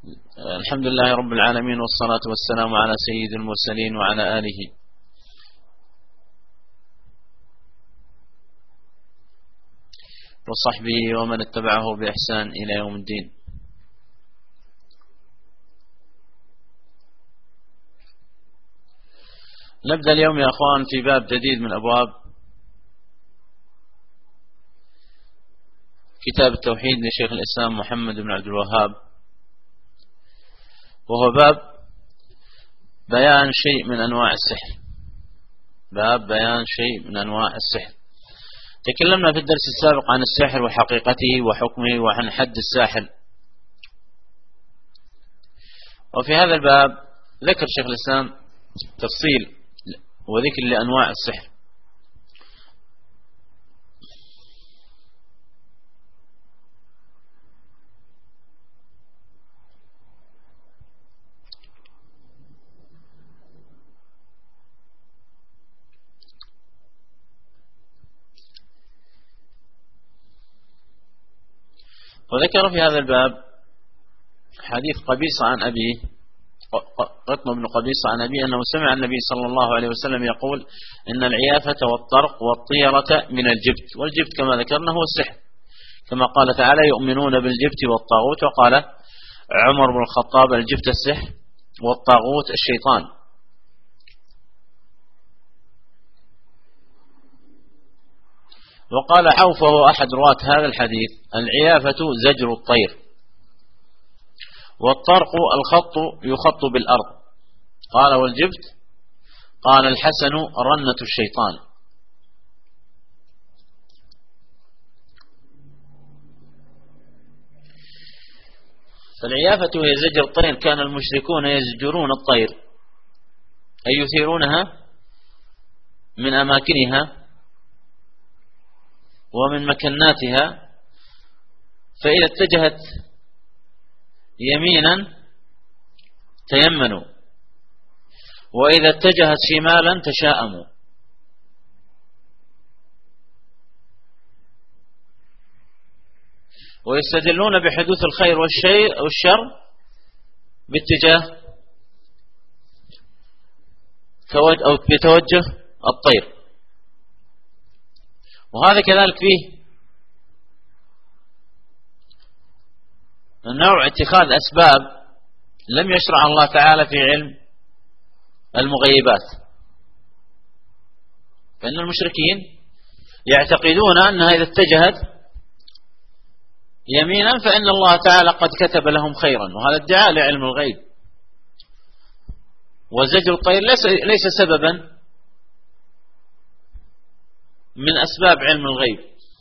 الحمد لله رب العالمين، والصلاة والسلام على سيد المرسلين وعلى آله وصحبه ومن اتبعه بإحسان إلى يوم الدين. نبدأ اليوم يا أخوان في باب جديد من أبواب كتاب التوحيد لشيخ الإسلام محمد بن عبد الوهاب، وهو باب بيان شيء من أنواع السحر. باب بيان شيء من أنواع السحر. تكلمنا في الدرس السابق عن السحر وحقيقته وحكمه وعن حد الساحر، وفي هذا الباب ذكر شيخ الإسلام تفصيل وذكر لأنواع السحر. وذكر في هذا الباب حديث قبيصة عن أبيه، قطن بن قبيصة عن أبيه، أنه سمع النبي صلى الله عليه وسلم يقول: إن العيافة والطرق والطيرة من الجبت. والجبت كما ذكرنا هو السحر، كما قال تعالى: يؤمنون بالجبت والطاغوت. وقال عمر بن الخطاب: الجبت السحر والطاغوت الشيطان. وقال عوف وهو أحد رواة هذا الحديث: العيافة زجر الطير، والطرق الخط يخط بالأرض. قال والجبت؟ قال الحسن: رنة الشيطان. فالعيافة هي زجر الطير. كان المشركون يزجرون الطير، أي يثيرونها من أماكنها ومن مكناتها، فإذا اتجهت يمينا تيمنوا، وإذا اتجهت شمالا تشاءموا. ويستدلون بحدوث الخير والشر باتجاه أو بتوجه الطير. وهذا كذلك فيه نوع اتخاذ أسباب لم يشرع الله تعالى في علم المغيبات. فإن المشركين يعتقدون أنها إذا اتجهت يمينا فإن الله تعالى قد كتب لهم خيرا، وهذا ادعاء لعلم الغيب. وزجر الطير ليس سببا من أسباب علم الغيب،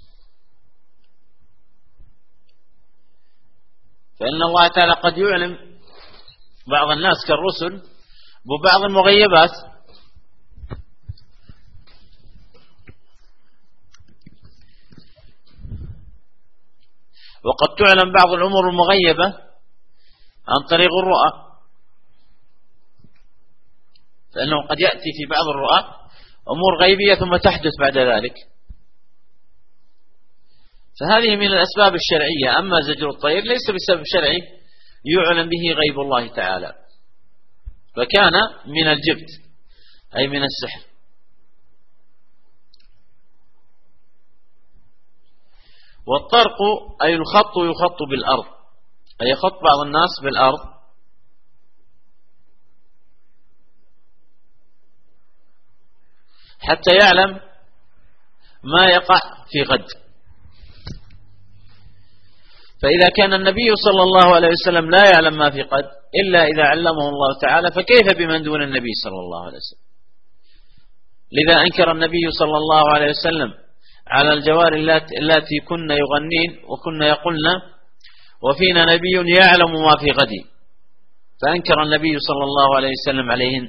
فإن الله تعالى قد يعلم بعض الناس كالرسل ببعض المغيبات. وقد تعلم بعض الأمور المغيبة عن طريق الرؤى، فإنه قد يأتي في بعض الرؤى أمور غيبية ثم تحدث بعد ذلك. فهذه من الأسباب الشرعية. أما زجر الطير ليس بسبب شرعي يعلم به غيب الله تعالى، فكان من الجبت أي من السحر. والطرق أي الخط يخط بالأرض، أي يخط بعض الناس بالأرض حتى يعلم ما يقع في غد. فإذا كان النبي صلى الله عليه وسلم لا يعلم ما في غد إلا إذا علمه الله تعالى، فكيف بمن دون النبي صلى الله عليه وسلم؟ لذا أنكر النبي صلى الله عليه وسلم على الجوار التي كن يغنين وكن يقولن: وفينا نبي يعلم ما في غد. فأنكر النبي صلى الله عليه وسلم عليهن.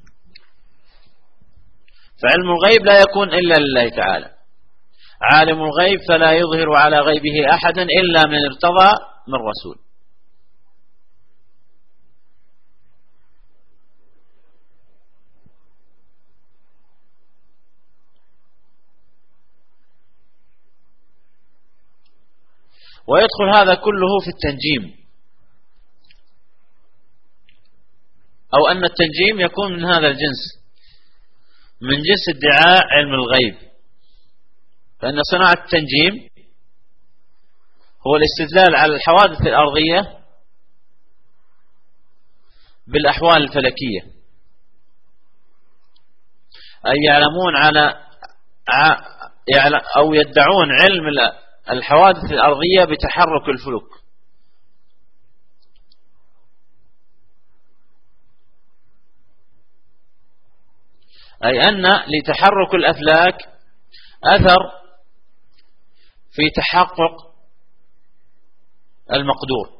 فعلم الغيب لا يكون إلا لله تعالى. عالم الغيب فلا يظهر على غيبه أحدا إلا من ارتضى من رسول. ويدخل هذا كله في التنجيم. أو أن التنجيم يكون من هذا الجنس، من جنس ادعاء علم الغيب. فإن صناعة التنجيم هو الاستدلال على الحوادث الأرضية بالأحوال الفلكية، أي يعلمون أو يدعون علم الحوادث الأرضية بتحرك الفلك. أي أن لتحرك الأفلاك أثر في تحقق المقدور،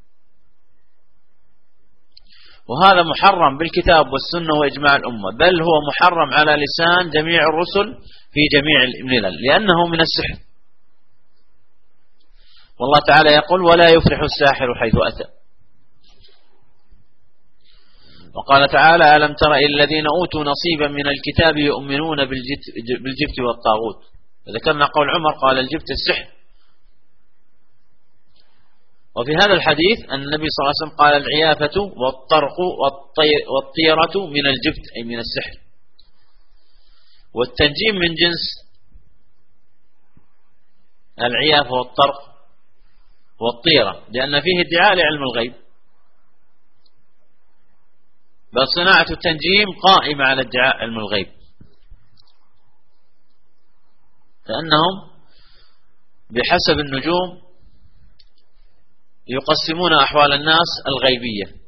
وهذا محرم بالكتاب والسنة وإجماع الأمة، بل هو محرم على لسان جميع الرسل في جميع الملل، لأنه من السحر. والله تعالى يقول: ولا يفلح الساحر حيث أتى. وقال تعالى: ألم تر إلى الذين أوتوا نصيبا من الكتاب يؤمنون بالجبت والطاغوت. ذكرنا قول عمر قال: الجبت السحر. وفي هذا الحديث أن النبي صلى الله عليه وسلم قال: العيافة والطرق والطيرة من الجبت، أي من السحر. والتنجيم من جنس العيافة والطرق والطيرة، لأن فيه ادعاء لعلم الغيب، بل صناعة التنجيم قائمة على ادعاء علم الغيب، لأنهم بحسب النجوم يقسمون أحوال الناس الغيبية.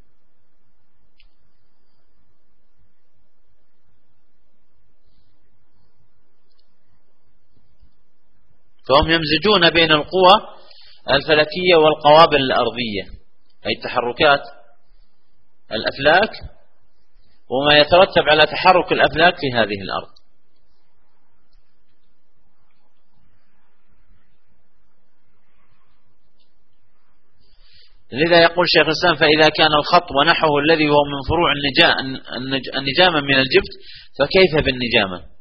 فهم يمزجون بين القوى الفلكية والقوابل الأرضية، أي تحركات الأفلاك وما يترتب على تحرك الأفلاك في هذه الأرض. لذا يقول شيخ الإسلام: فإذا كان الخط ونحوه الذي هو من فروع النجامة من الجبت، فكيف بالنجامة؟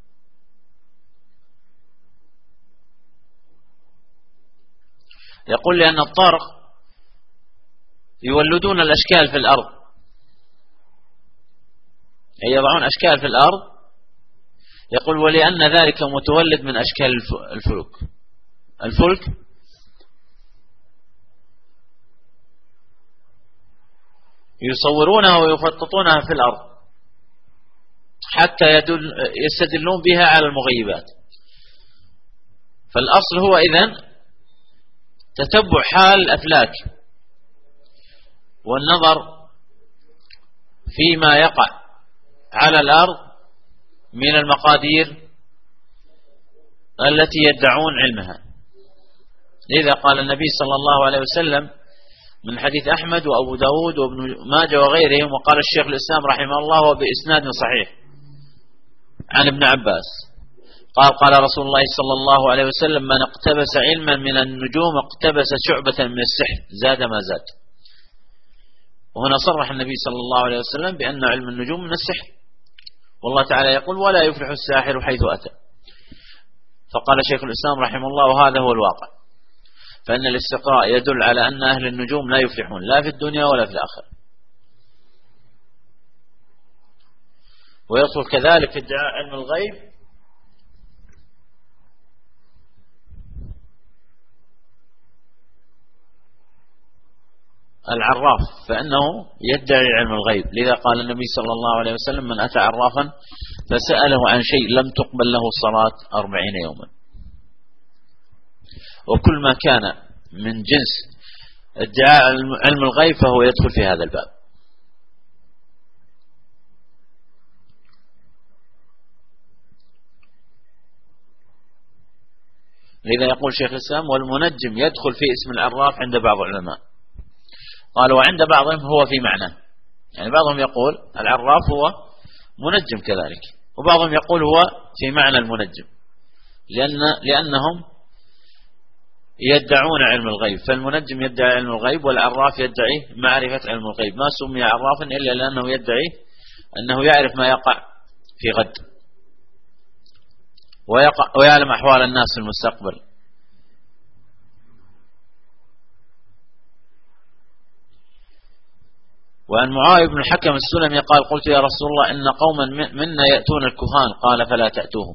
يقول: لأن الطارق يولدون الأشكال في الأرض، أي يضعون أشكال في الأرض. يقول: ولأن ذلك متولد من أشكال الفلك يصورونها ويخططونها في الأرض حتى يستدلون بها على المغيبات. فالأصل هو إذن تتبع حال الأفلاك والنظر فيما يقع على الأرض من المقادير التي يدعون علمها. لذا قال النبي صلى الله عليه وسلم من حديث أحمد وأبو داود وابن ماجه وغيرهم، وقال الشيخ الإسلام رحمه الله وبإسناد صحيح عن ابن عباس قال رسول الله صلى الله عليه وسلم: من اقتبس علما من النجوم اقتبس شعبة من السحر زاد ما زاد. وهنا صرح النبي صلى الله عليه وسلم بأن علم النجوم من السحر. والله تعالى يقول: ولا يفلح الساحر حيث أتى. فقال شيخ الإسلام رحمه الله: وهذا هو الواقع، فإن الاستقراء يدل على أن أهل النجوم لا يفلحون لا في الدنيا ولا في الآخرة. ويدخل كذلك في ادعاء علم الغيب العراف، فإنه يدعي علم الغيب. لذا قال النبي صلى الله عليه وسلم: من أتى عرافا فسأله عن شيء لم تقبل له صلاة 40 يوما. وكل ما كان من جنس ادعاء علم الغيب فهو يدخل في هذا الباب. لذا يقول شيخ الإسلام: والمنجم يدخل في اسم العراف عند بعض العلماء. قالوا: وعند بعضهم هو في معنى، يعني بعضهم يقول العراف هو منجم كذلك، وبعضهم يقول هو في معنى المنجم، لأنهم يدعون علم الغيب. فالمنجم يدعي علم الغيب، والعراف يدعي معرفة علم الغيب. ما سمي عرافا إلا لأنه يدعي أنه يعرف ما يقع في غد ويعلم أحوال الناس في المستقبل. وعن معاوية بن الحكم السلمي قال قلت يا رسول الله إن قوما منا يأتون الكهان قال فلا تأتوهم.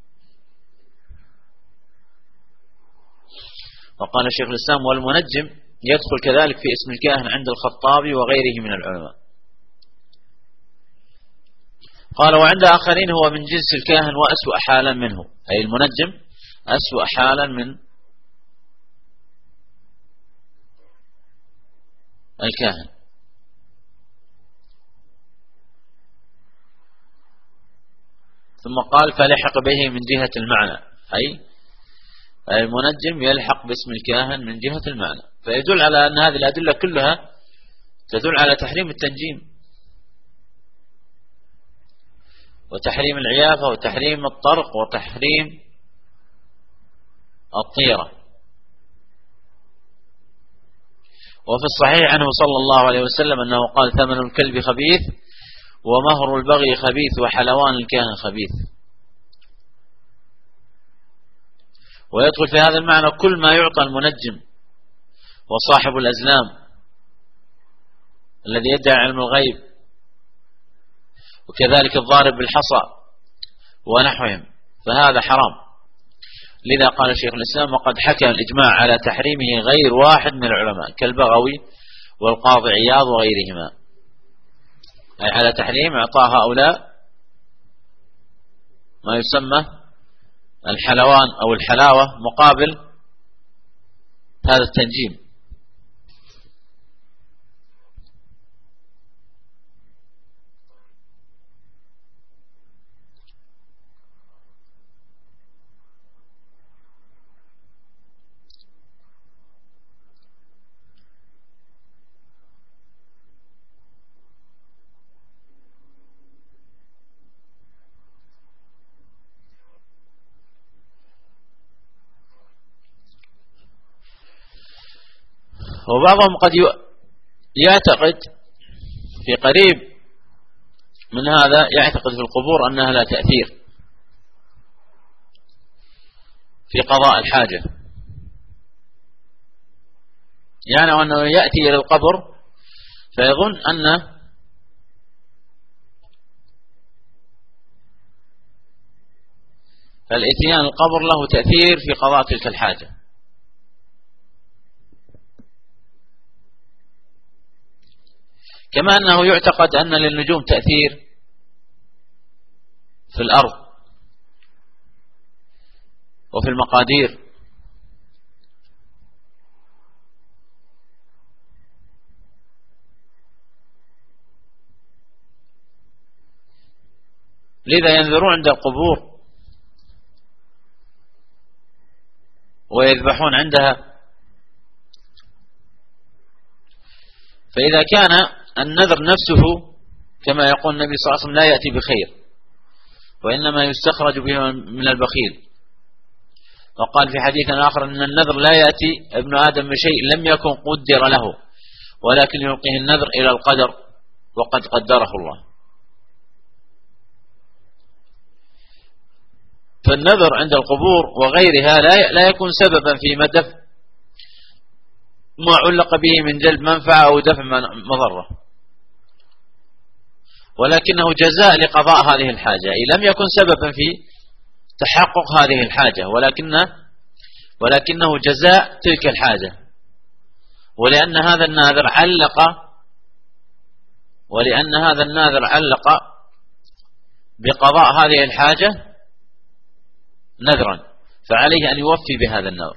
وقال شيخ الإسلام والمنجم يدخل كذلك في اسم الكاهن عند الخطابي وغيره من العلماء. قال وعند آخرين هو من جنس الكاهن وأسوأ حالا منه، أي المنجم أسوأ حالا من الكاهن. ثم قال فلحق به من جهة المعنى، أي المنجم يلحق باسم الكاهن من جهة المعنى، فيدل على أن هذه الأدلة كلها تدل على تحريم التنجيم وتحريم العيافة وتحريم الطرق وتحريم الطيرة. وفي الصحيح عنه صلى الله عليه وسلم أنه قال ثمن الكلب خبيث ومهر البغي خبيث وحلوان الكاهن خبيث. ويدخل في هذا المعنى كل ما يعطى المنجم وصاحب الأزلام الذي يدعي علم الغيب، وكذلك الضارب بالحصى ونحوهم، فهذا حرام. لذا قال شيخ الإسلام وقد حكى الإجماع على تحريمه غير واحد من العلماء كالبغوي والقاضي عياض وغيرهما، أي على تحريم إعطاء هؤلاء ما يسمى الحلوان أو الحلاوة مقابل هذا التنجيم. وبعضهم قد يعتقد في قريب من هذا، يعتقد في القبور أنها لا تأثير في قضاء الحاجة، يعني أنه يأتي إلى القبر فيظن أن الاتيان القبر له تأثير في قضاء تلك الحاجة. كما أنه يعتقد أن للنجوم تأثير في الأرض وفي المقادير، لذا ينذرون عند القبور ويذبحون عندها. فإذا كان النذر نفسه كما يقول النبي صلى الله عليه وسلم لا يأتي بخير وإنما يستخرج به من البخيل، وقال في حديث آخر أن النذر لا يأتي ابن آدم بشيء لم يكن قدر له ولكن يلقيه النذر إلى القدر وقد قدره الله. فالنذر عند القبور وغيرها لا يكون سببا في مدفع ما علق به من جلب منفعة أو دفع مضرة، ولكنه جزاء لقضاء هذه الحاجة، أي لم يكن سببا في تحقق هذه الحاجة ولكنه جزاء تلك الحاجة. ولأن هذا الناذر علق بقضاء هذه الحاجة نذرا، فعليه أن يوفي بهذا النذر.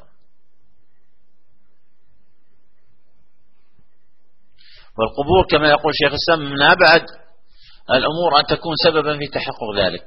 والقبور كما يقول شيخ الإسلام من أبعد الأمور أن تكون سببا في تحقق ذلك.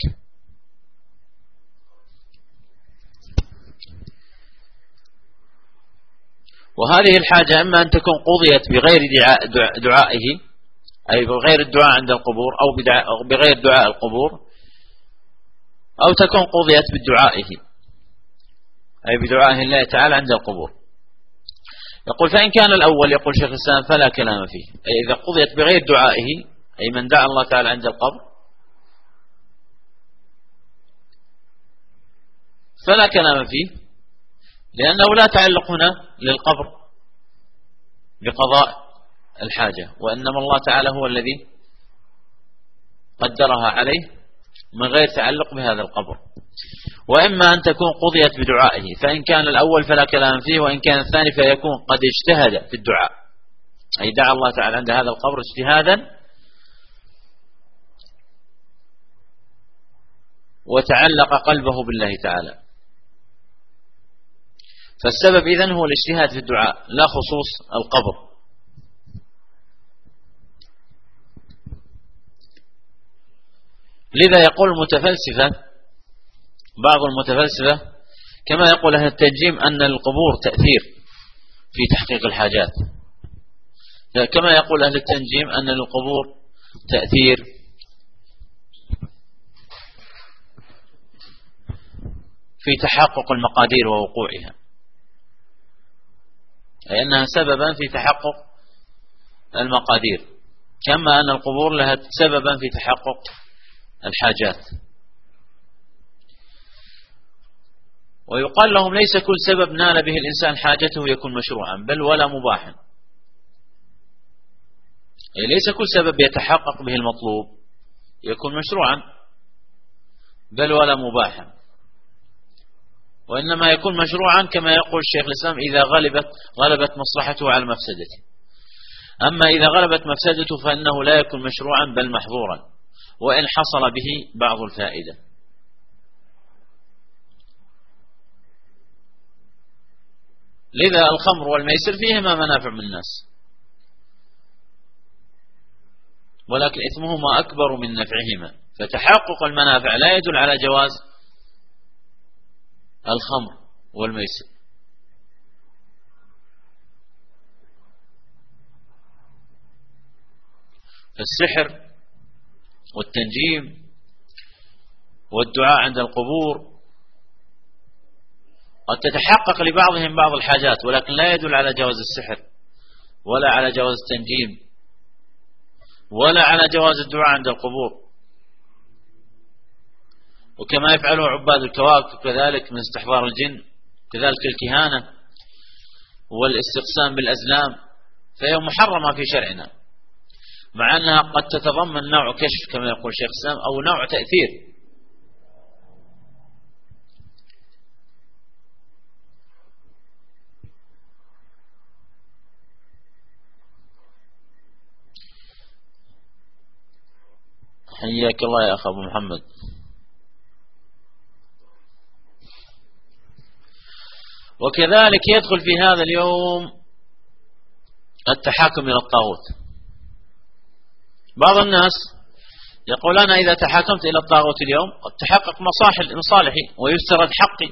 وهذه الحاجة إما أن تكون قضيت بغير دعائه، أي بغير الدعاء عند القبور أو بغير دعاء القبور، أو تكون قضيت بدعائه أي بدعائه الله تعالى عند القبور. يقول فإن كان الأول يقول شيخ الإسلام فلا كلام فيه، أي إذا قضيت بغير دعائه أي من دعا الله تعالى عند القبر فلا كلام فيه، لأنه لا تعلق هنا للقبر بقضاء الحاجة، وإنما الله تعالى هو الذي قدرها عليه من غير تعلق بهذا القبر. وإما أن تكون قضيت بدعائه، فإن كان الأول فلا كلام فيه، وإن كان الثاني فيكون قد اجتهد في الدعاء، أي دعا الله تعالى عند هذا القبر اجتهادا وتعلق قلبه بالله تعالى. فالسبب إذن هو الاجتهاد في الدعاء لا خصوص القبر. لذا يقول المتفلسفة، بعض المتفلسفة كما يقول أهل التنجيم أن القبور تأثير في تحقيق الحاجات، كما يقول أهل التنجيم أن القبور تأثير في تحقق المقادير ووقوعها، أي أنها سببا في تحقق المقادير، كما أن القبور لها سببا في تحقق الحاجات. ويقال لهم ليس كل سبب نال به الإنسان حاجته يكون مشروعا بل ولا مباحا، أي ليس كل سبب يتحقق به المطلوب يكون مشروعا بل ولا مباحا، وإنما يكون مشروعا كما يقول الشيخ الإسلام إذا غلبت مصلحته على مفسدته. أما إذا غلبت مفسدته فإنه لا يكون مشروعا بل محظورا، وإن حصل به بعض الفائدة. لذا الخمر والميسر فيهما منافع من الناس، ولكن إثمهما أكبر من نفعهما، فتحقق المنافع لا يدل على جواز الخمر والميسر. فالسحر والتنجيم والدعاء عند القبور قد تتحقق لبعضهم بعض الحاجات، ولكن لا يدل على جواز السحر ولا على جواز التنجيم ولا على جواز الدعاء عند القبور. وكما يفعله عباد الكواكب كذلك من استحضار الجن، كذلك الكهانة والاستقسام بالأزلام، فهي محرمة في شرعنا، مع أنها قد تتضمن نوع كشف كما يقول شيخ الإسلام أو نوع تأثير. حياك الله يا أخ أبو محمد. وكذلك يدخل في هذا اليوم التحاكم إلى الطاغوت. بعض الناس يقول أنا إذا تحاكمت إلى الطاغوت اليوم قد تحقق مصالحي ويسترد حقي،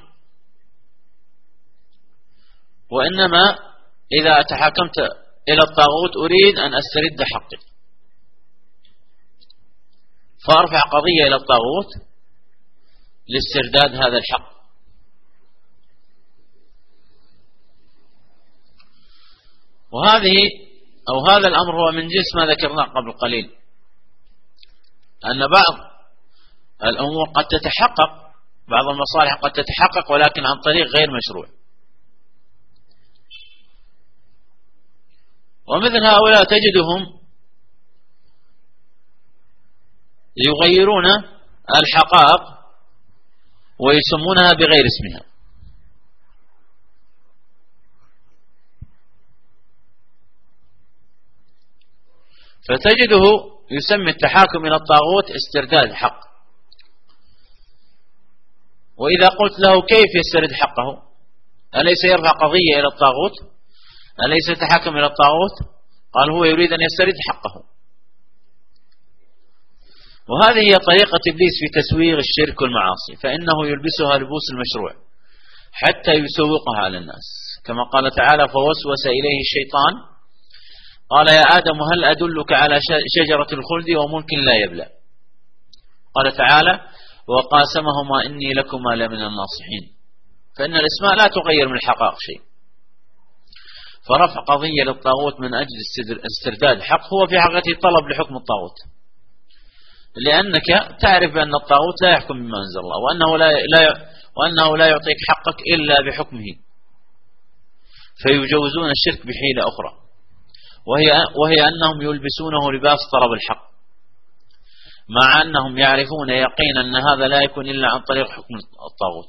وإنما إذا تحاكمت إلى الطاغوت أريد أن أسترد حقي، فأرفع قضية إلى الطاغوت لاسترداد هذا الحق. هذا الأمر هو من جنس ما ذكرناه قبل قليل، أن بعض الأمور قد تتحقق، بعض المصالح قد تتحقق ولكن عن طريق غير مشروع. ومثل هؤلاء تجدهم يغيرون الحقائق ويسمونها بغير اسمها. فتجده يسمي التحاكم إلى الطاغوت استرداد الحق. وإذا قلت له كيف يسترد حقه؟ أليس يرفع قضية إلى الطاغوت؟ أليس يتحاكم إلى الطاغوت؟ قال هو يريد أن يسترد حقه. وهذه هي طريقة إبليس في تسويغ الشرك والمعاصي، فإنه يلبسها لبوس المشروع حتى يسوقها على الناس، كما قال تعالى فوسوس إليه الشيطان قال يا آدم هل أدلك على شجرة الخلد وملك لا يبلى. قال تعالى وقاسمهما إني لكما لمن الناصحين. فإن الأسماء لا تغير من الحقائق شيء. فرفع قضية للطاغوت من أجل استرداد حق هو في حقيقة طلب لحكم الطاغوت، لأنك تعرف بأن الطاغوت لا يحكم بما أنزل الله، وأنه لا يعطيك حقك إلا بحكمه، فيجوزون الشرك بحيلة أخرى. وهي أنهم يلبسونه لباس طلب الحق، مع أنهم يعرفون يقينا أن هذا لا يكون إلا عن طريق حكم الطاغوت.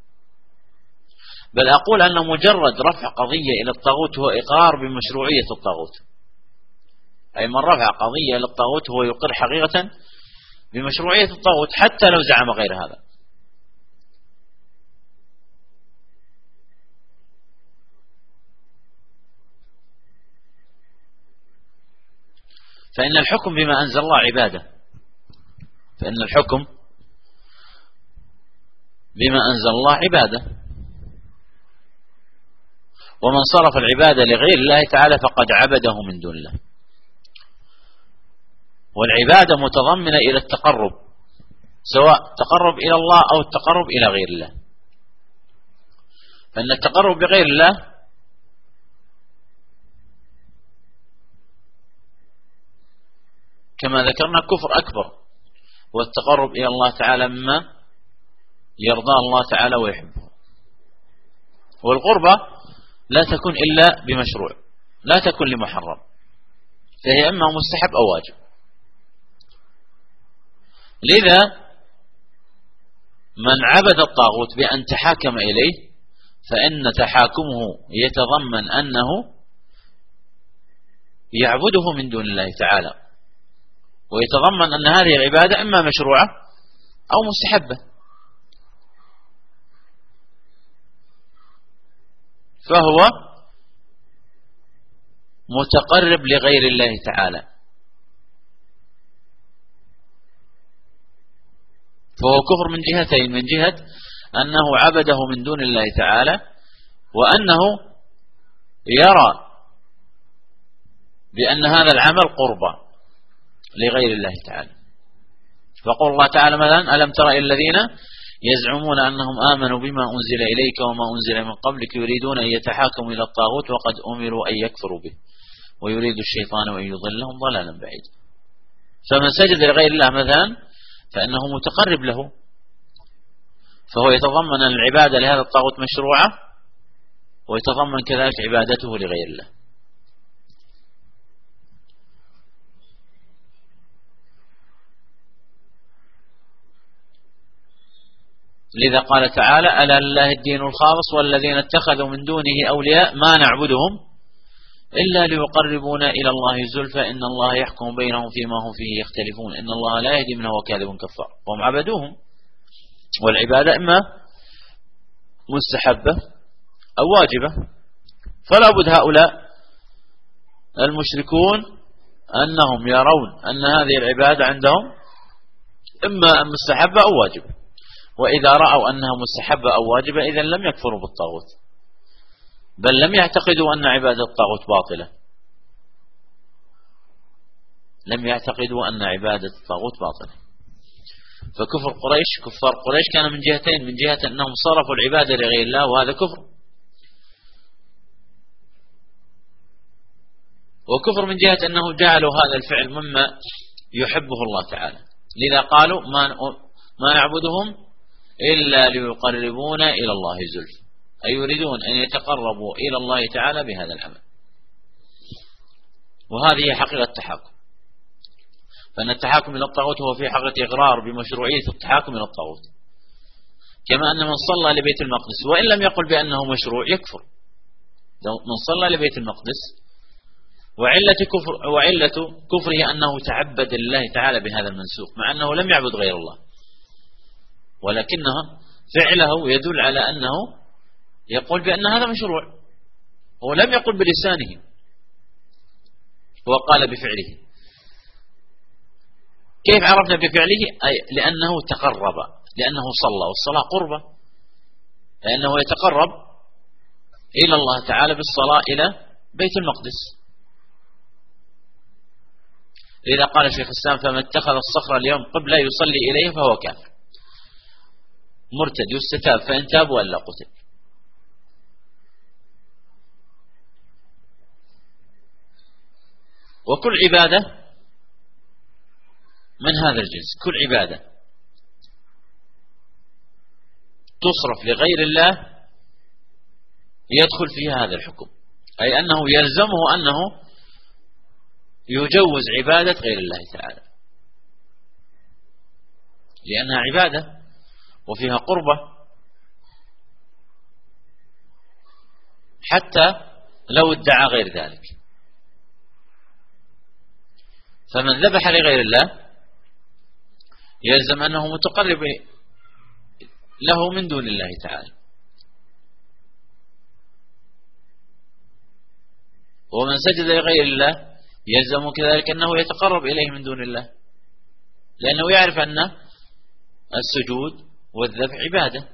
بل أقول أن مجرد رفع قضية إلى الطاغوت هو إقرار بمشروعية الطاغوت، أي من رفع قضية إلى الطاغوت هو يقر حقيقة بمشروعية الطاغوت حتى لو زعم غير هذا. فإن الحكم بما أنزل الله عبادة، فإن الحكم بما أنزل الله عبادة، ومن صرف العبادة لغير الله تعالى فقد عبده من دون الله. والعبادة متضمنة إلى التقرب، سواء تقرب إلى الله أو التقرب إلى غير الله. فإن التقرب بغير الله كما ذكرنا كفر أكبر، والتقرب إلى الله تعالى مما يرضى الله تعالى ويحبه. والقربة لا تكون إلا بمشروع، لا تكون لمحرم، فهي إما مستحب أو واجب. لذا من عبد الطاغوت بأن تحاكم إليه فإن تحاكمه يتضمن أنه يعبده من دون الله تعالى، ويتضمن أن هذه العبادة إما مشروعة أو مستحبة. فهو متقرب لغير الله تعالى، فهو كفر من جهتين: من جهة أنه عبده من دون الله تعالى، وأنه يرى بأن هذا العمل قربة لغير الله تعالى. فقول الله تعالى مثلا: ألم تر إلى الذين يزعمون أنهم آمنوا بما أنزل إليك وما أنزل من قبلك يريدون أن يتحاكموا إلى الطاغوت وقد أمروا أن يكفروا به ويريد الشيطان أن يضلهم ضلالا بعيدا. فمن سجد لغير الله مثلا فإنه متقرب له، فهو يتضمن أن العبادة لهذا الطاغوت مشروعة، ويتضمن كذلك عبادته لغير الله. لذا قال تعالى: ألا لله الدين الخالص والذين اتخذوا من دونه أولياء ما نعبدهم إلا ليقربونا إلى الله زلفى إن الله يحكم بينهم فيما هم فيه يختلفون إن الله لا يهدي من هو كاذب كفار. وهم عبدوهم، والعبادة إما مستحبة أو واجبة. فلا بد هؤلاء المشركون أنهم يرون أن هذه العبادة عندهم إما مستحبة أو واجبة، وإذا رأوا أنها مستحبة أو واجبة إذن لم يكفروا بالطاغوت، بل لم يعتقدوا أن عبادة الطاغوت باطلة، لم يعتقدوا أن عبادة الطاغوت باطلة. فكفر قريش، كفار قريش كان من جهتين: من جهة أنهم صرفوا العبادة لغير الله وهذا كفر، وكفر من جهة أنه جعلوا هذا الفعل مما يحبه الله تعالى. لذا قالوا: ما نعبدهم إلا ليقربونا إلى الله زلفى، أي يريدون أن يتقربوا إلى الله تعالى بهذا العمل. وهذه هي حقيقة التحاكم. فإن التحاكم إلى الطاغوت هو في حقيقة إقرار بمشروعية التحاكم إلى الطاغوت، كما أن من صلى لبيت المقدس وإن لم يقل بأنه مشروع يكفر. من صلى لبيت المقدس وعلة كفره أنه تعبد لله تعالى بهذا المنسوق، مع أنه لم يعبد غير الله، ولكنها فعله يدل على أنه يقول بأن هذا مشروع، هو لم يقل بلسانه، هو قال بفعله. كيف عرفنا بفعله؟ أي لأنه تقرب، لأنه صلى، والصلاة قربة، لأنه يتقرب إلى الله تعالى بالصلاة إلى بيت المقدس. إذا قال شيخ الإسلام: فمن اتخذ الصخرة اليوم قبلة يصلي إليه فهو كافر مرتد يستتاب فإن تاب وإلا قتل. وكل عبادة من هذا الجنس، كل عبادة تصرف لغير الله يدخل فيها هذا الحكم، أي أنه يلزمه أنه يجوز عبادة غير الله تعالى، لأنها عبادة وفيها قربة، حتى لو ادعى غير ذلك. فمن ذبح لغير الله يلزم أنه متقرب له من دون الله تعالى، ومن سجد لغير الله يلزم كذلك أنه يتقرب إليه من دون الله، لأنه يعرف أن السجود والذبح عبادة.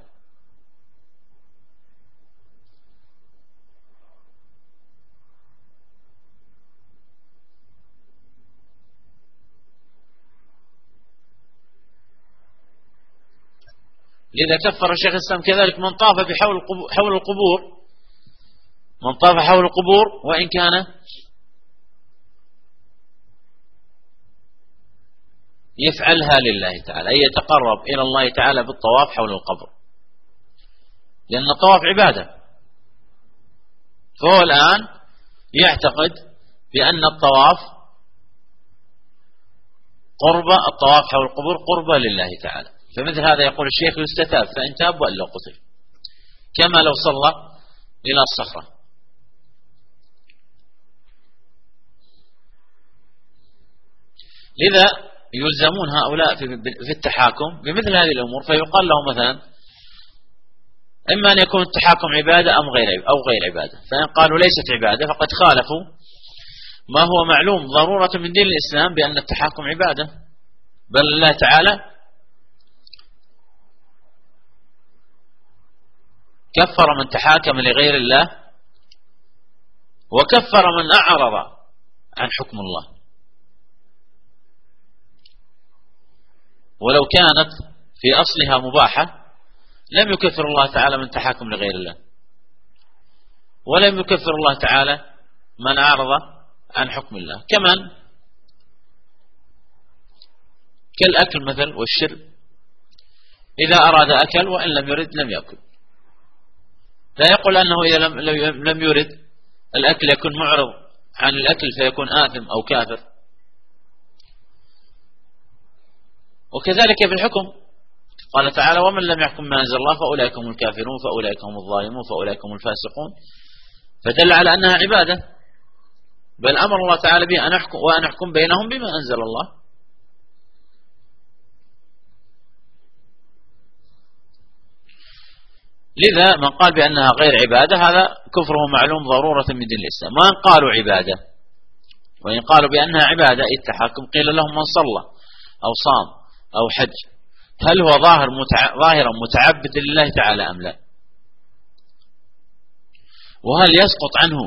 لذا كفر الشيخ الإسلام كذلك من طاف حول القبور، من طاف حول القبور وإن كان يفعلها لله تعالى، أي يتقرب إلى الله تعالى بالطواف حول القبر، لأن الطواف عبادة. فهو الآن يعتقد بأن الطواف حول القبور قربة لله تعالى. فمثل هذا يقول الشيخ يستتاب، فإن تاب وإلا قتل، كما لو صلى إلى الصخرة. لذا يلزمون هؤلاء في التحاكم بمثل هذه الأمور، فيقال لهم مثلا إما أن يكون التحاكم عبادة أو غير عبادة. فإن قالوا ليست عبادة فقد خالفوا ما هو معلوم ضرورة من دين الإسلام بأن التحاكم عبادة، بل الله تعالى كفر من تحاكم لغير الله، وكفر من أعرض عن حكم الله. ولو كانت في أصلها مباحة لم يكفر الله تعالى من تحاكم لغير الله، ولم يكفر الله تعالى من أعرض عن حكم الله. كمان كالأكل مثل والشرب، إذا أراد أكل وإن لم يرد لم يأكل. لا يقول أنه إذا لم يرد الأكل يكون معرض عن الأكل فيكون آثم أو كافر. وكذلك في الحكم قال تعالى ومن لم يحكم ما أنزل الله فأولئك هم الكافرون فأولئك هم الظالمون فأولئك هم الفاسقون، فدل على أنها عبادة. بل أمر الله تعالى به وأن أحكم بينهم بما أنزل الله. لذا من قال بأنها غير عبادة هذا كفره معلوم ضرورة من دين الإسلام. وإن قالوا عبادة، وإن قالوا بأنها عبادة التحاكم، قيل لهم من صلى أو صام أو حج هل هو ظاهرا متعبد لله تعالى أم لا؟ وهل يسقط عنه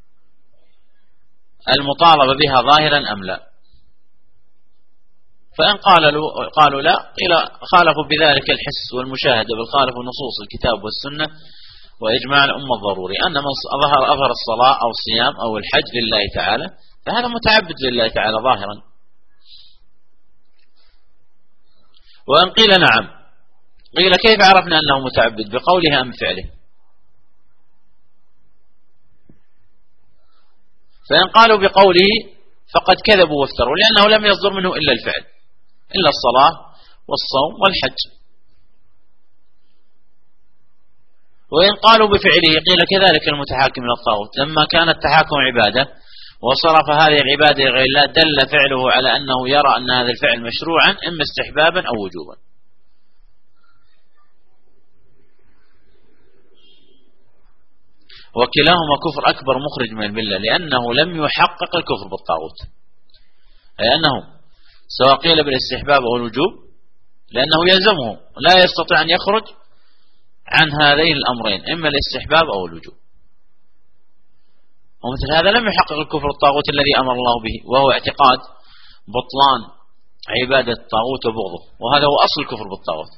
المطالبة بها ظاهرا أم لا؟ فإن قالوا لا، قيل خالفوا بذلك الحس والمشاهدة، بل خالفوا نصوص الكتاب والسنة وإجماع الأمة الضروري أن من أظهر الصلاة أو الصيام أو الحج لله تعالى فهذا متعبد لله تعالى ظاهرا. وإن قيل نعم، قيل كيف عرفنا أنه متعبد؟ بقوله أم بفعله؟ فإن قالوا بقوله فقد كذبوا وافتروا، لأنه لم يصدر منه إلا الفعل، إلا الصلاة والصوم والحج. وإن قالوا بفعله قيل كذلك المتحاكم إلى الطاغوت، لما كان التحاكم عبادة وصرف هذه العبادة لغير الله دل فعله على أنه يرى أن هذا الفعل مشروعا إما استحبابا أو وجوبا. وكلاهما كفر أكبر مخرج من الملة، لأنه لم يحقق الكفر بالطاغوت، أي أنه سواء قيل بالاستحباب أو الوجوب لأنه يلزمه لا يستطيع أن يخرج عن هذين الأمرين، إما الاستحباب أو الوجوب. ومثل هذا لم يحقق الكفر الطاغوت الذي أمر الله به، وهو اعتقاد بطلان عبادة الطاغوت وبغضه، وهذا هو أصل الكفر بالطاغوت.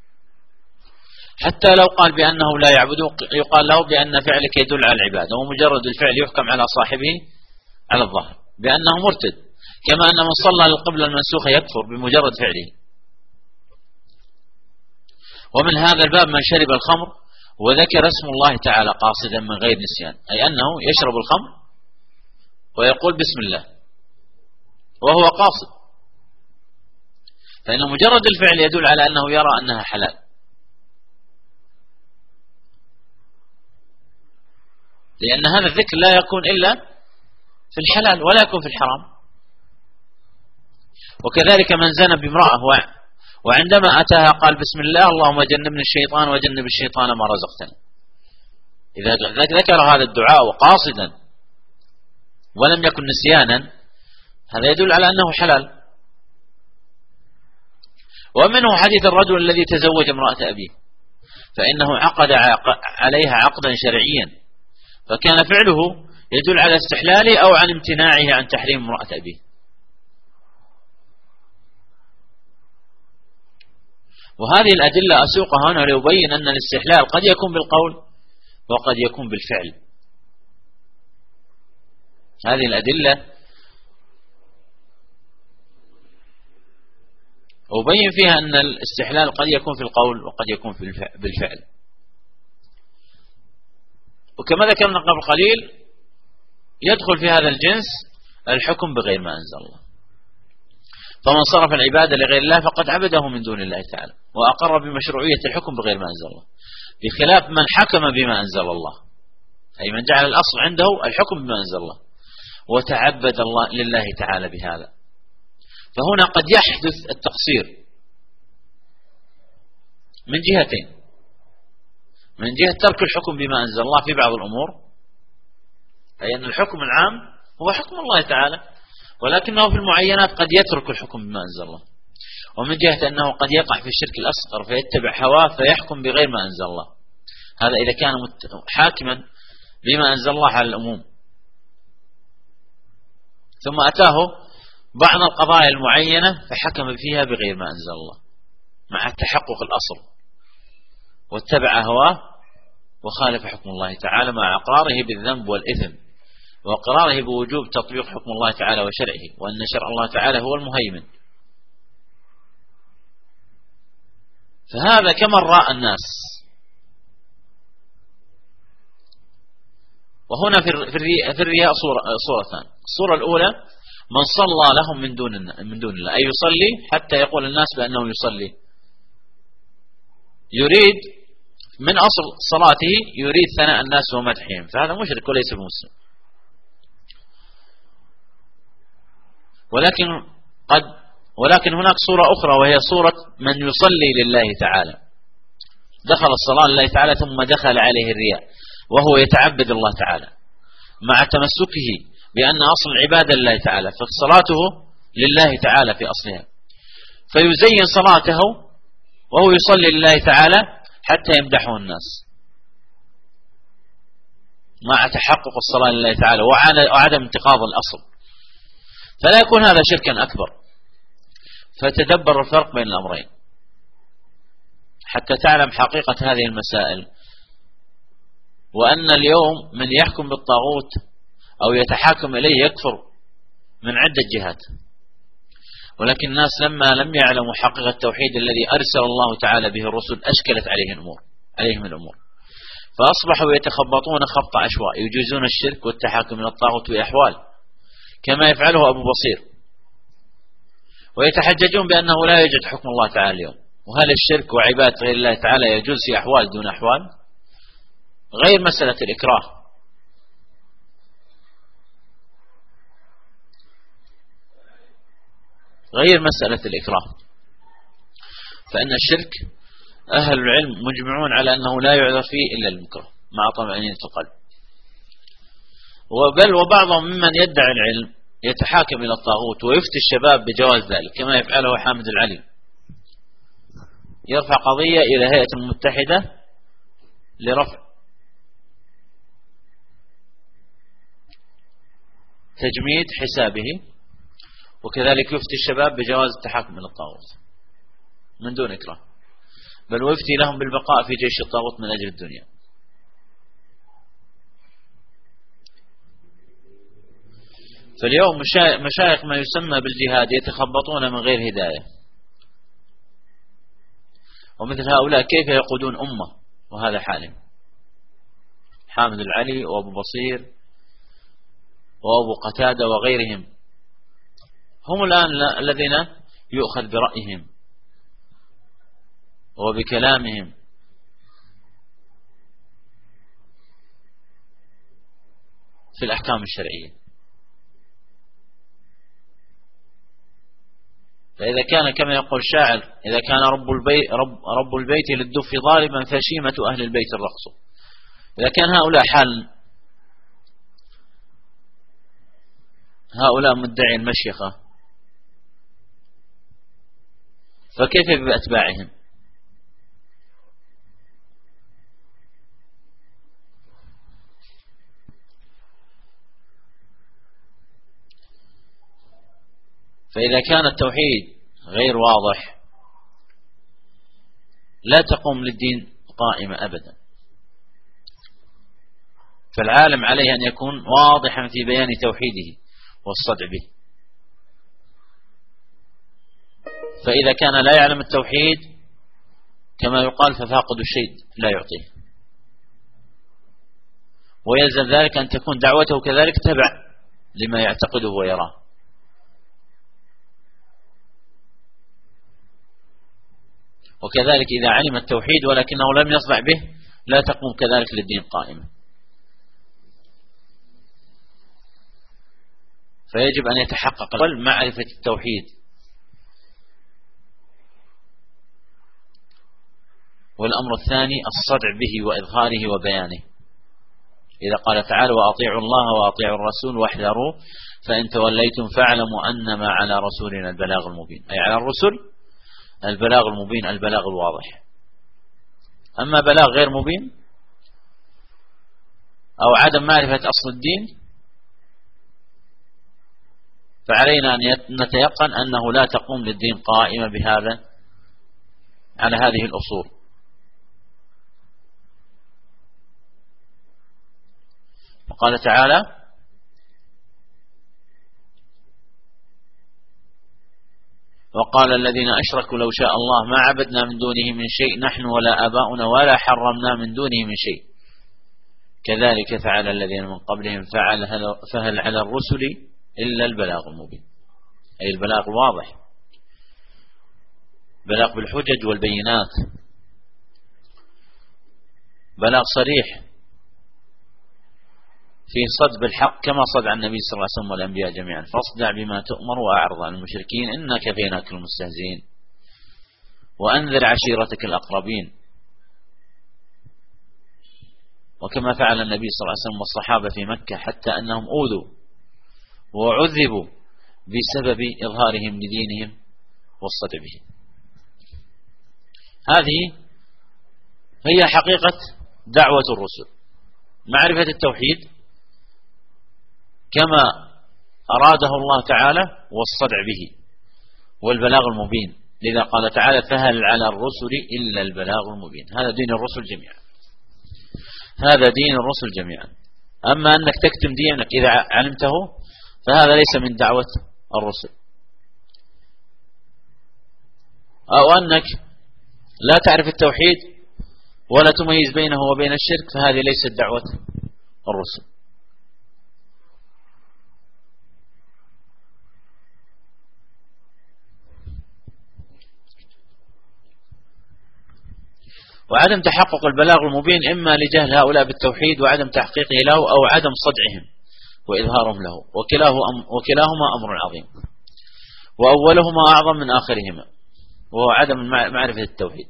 حتى لو قال بأنه لا يعبده يقال له بأن فعلك يدل على العبادة، ومجرد الفعل يحكم على صاحبه على الظاهر بأنه مرتد، كما أن من صلى للقبلة المنسوخة يكفر بمجرد فعله. ومن هذا الباب من شرب الخمر وذكر اسم الله تعالى قاصدا من غير نسيان، أي أنه يشرب الخمر ويقول بسم الله وهو قاصد، فإن مجرد الفعل يدل على أنه يرى أنها حلال، لأن هذا الذكر لا يكون إلا في الحلال ولا يكون في الحرام. وكذلك من زنى بامرأة وعندما أتاها قال بسم الله اللهم جنبني الشيطان وجنب الشيطان ما رزقتنا، إذا ذكر هذا الدعاء قاصدا ولم يكن نسيانا هذا يدل على أنه حلال. ومنه حديث الرجل الذي تزوج امرأة أبيه، فإنه عقد عليها عقدا شرعيا، فكان فعله يدل على استحلاله أو عن امتناعه عن تحريم امرأة أبيه. وهذه الأدلة أسوقها هنا ليبين أن الاستحلال قد يكون بالقول وقد يكون بالفعل. هذه الأدلة أبين فيها أن الاستحلال قد يكون في القول وقد يكون بالفعل. وكما ذكرنا قبل قليل يدخل في هذا الجنس الحكم بغير ما أنزل الله، فمن صرف العبادة لغير الله فقد عبده من دون الله تعالى وأقر بمشروعية الحكم بغير ما أنزل الله، بخلاف من حكم بما أنزل الله، أي من جعل الأصل عنده الحكم بما أنزل الله وتعبد الله لله تعالى بهذا. فهنا قد يحدث التقصير من جهتين: من جهة ترك الحكم بما أنزل الله في بعض الأمور، أي أن الحكم العام هو حكم الله تعالى، ولكنه في المعينات قد يترك الحكم بما أنزل الله. ومن جهة أنه قد يقع في الشرك الأصغر فيتبع هواه فيحكم بغير ما أنزل الله، هذا إذا كان حاكما بما أنزل الله على العموم، ثم أتاه بعض القضايا المعينة فحكم فيها بغير ما أنزل الله مع تحقق الأصل، واتبع هواه وخالف حكم الله تعالى مع إقراره بالذنب والإثم وإقراره بوجوب تطبيق حكم الله تعالى وشرعه، وأن شرع الله تعالى هو المهيمن. فهذا كمن راء الناس. وهنا في الرياء صورتان: الصورة الأولى من صلى لهم من دون الله، أي يصلي حتى يقول الناس بأنه يصلي، يريد من أصل صلاته يريد ثناء الناس ومدحهم، فهذا مشرك وليس بمسلم. ولكن هناك صورة أخرى وهي صورة من يصلي لله تعالى، دخل الصلاة لله تعالى ثم دخل عليه الرياء وهو يتعبد الله تعالى مع تمسكه بأن أصل العبادة لله تعالى، فصلاته لله تعالى في أصلها، فيزين صلاته وهو يصلي لله تعالى حتى يمدحه الناس مع تحقق الصلاة لله تعالى وعدم انتقاض الأصل، فلا يكون هذا شركا أكبر. فتدبر الفرق بين الأمرين حتى تعلم حقيقة هذه المسائل، وأن اليوم من يحكم بالطاغوت أو يتحاكم إليه يكفر من عدة جهات، ولكن الناس لما لم يعلموا حقيقة التوحيد الذي أرسل الله تعالى به الرسل أشكلت عليهم الأمور، فأصبحوا يتخبطون خبط عشواء، يجيزون الشرك والتحاكم إلى الطاغوت بأحوال كما يفعله أبو بصير، ويتحججون بأنه لا يوجد حكم الله تعالى اليوم. وهل الشرك وعبادة غير الله تعالى يجوز في أحوال دون أحوال؟ غير مسألة الإكراه. فإن الشرك أهل العلم مجمعون على أنه لا يعذر فيه إلا المكره مع طمأنينة القلب. بل وبعضهم ممن يدعي العلم يتحاكم إلى الطاغوت ويفتي الشباب بجواز ذلك كما يفعله حامد العلي، يرفع قضية إلى هيئة المتحدة لرفع تجميد حسابه، وكذلك يفتي الشباب بجواز التحاكم إلى الطاغوت من دون إكراه، بل ويفتي لهم بالبقاء في جيش الطاغوت من أجل الدنيا. فاليوم مشايخ ما يسمى بالجهاد يتخبطون من غير هداية، ومثل هؤلاء كيف يقودون أمة؟ وهذا حالهم حامد العلي وأبو بصير وأبو قتادة وغيرهم، هم الآن الذين يؤخذ برأيهم وبكلامهم. في الأحكام الشرعية. فإذا كان كما يقول الشاعر: إذا كان رب البيت للدف ضاربا فشيمة أهل البيت الرقص. إذا كان هؤلاء مدعي المشيخة، فكيف بأتباعهم؟ فإذا كان التوحيد غير واضح لا تقوم للدين قائمة أبدا. فالعالم عليه أن يكون واضحا في بيان توحيده والصدع به. فإذا كان لا يعلم التوحيد كما يقال ففاقد الشيء لا يعطيه، ويلزم ذلك أن تكون دعوته كذلك تبع لما يعتقده ويراه. وكذلك إذا علم التوحيد ولكنه لم يصدع به لا تقوم كذلك للدين قائمة. فيجب أن يتحقق معرفة التوحيد، والأمر الثاني الصدع به وإظهاره وبيانه. إذا قال تعالى: وأطيعوا الله وأطيعوا الرسول واحذروا فإن توليتم فاعلموا أنما على رسولنا البلاغ المبين، أي على الرسل البلاغ المبين، البلاغ الواضح. أما بلاغ غير مبين أو عدم معرفة أصل الدين فعلينا أن نتيقن أنه لا تقوم للدين قائمة بهذا على هذه الأصول. وقال تعالى: وقال الذين أشركوا لو شاء الله ما عبدنا من دونه من شيء نحن ولا آباؤنا ولا حرمنا من دونه من شيء كذلك فعل الذين من قبلهم فهل على الرسل إلا البلاغ المبين، أي البلاغ الواضح، بلاغ بالحجج والبينات، بلاغ صريح في صد بالحق كما صد عن النبي صلى الله عليه وسلم والأنبياء جميعا. فاصدع بما تؤمر وأعرض عن المشركين إنا كفيناك المستهزئين وأنذر عشيرتك الأقربين. وكما فعل النبي صلى الله عليه وسلم والصحابة في مكة حتى أنهم أوذوا وعذبوا بسبب إظهارهم لدينهم والصدع به. هذه هي حقيقة دعوة الرسل: معرفة التوحيد كما أراده الله تعالى والصدع به والبلاغ المبين. لذا قال تعالى: فهل على الرسل إلا البلاغ المبين. هذا دين الرسل جميعا، هذا دين الرسل جميعا. أما أنك تكتم دينك إذا علمته فهذا ليس من دعوة الرسل، أو أنك لا تعرف التوحيد ولا تميز بينه وبين الشرك فهذه ليست دعوة الرسل. وعدم تحقق البلاغ المبين إما لجهل هؤلاء بالتوحيد وعدم تحقيقه له أو عدم صدعهم وإظهارهم له، وكلاهما أمر عظيم، وأولهما أعظم من آخرهما، وهو عدم معرفة التوحيد.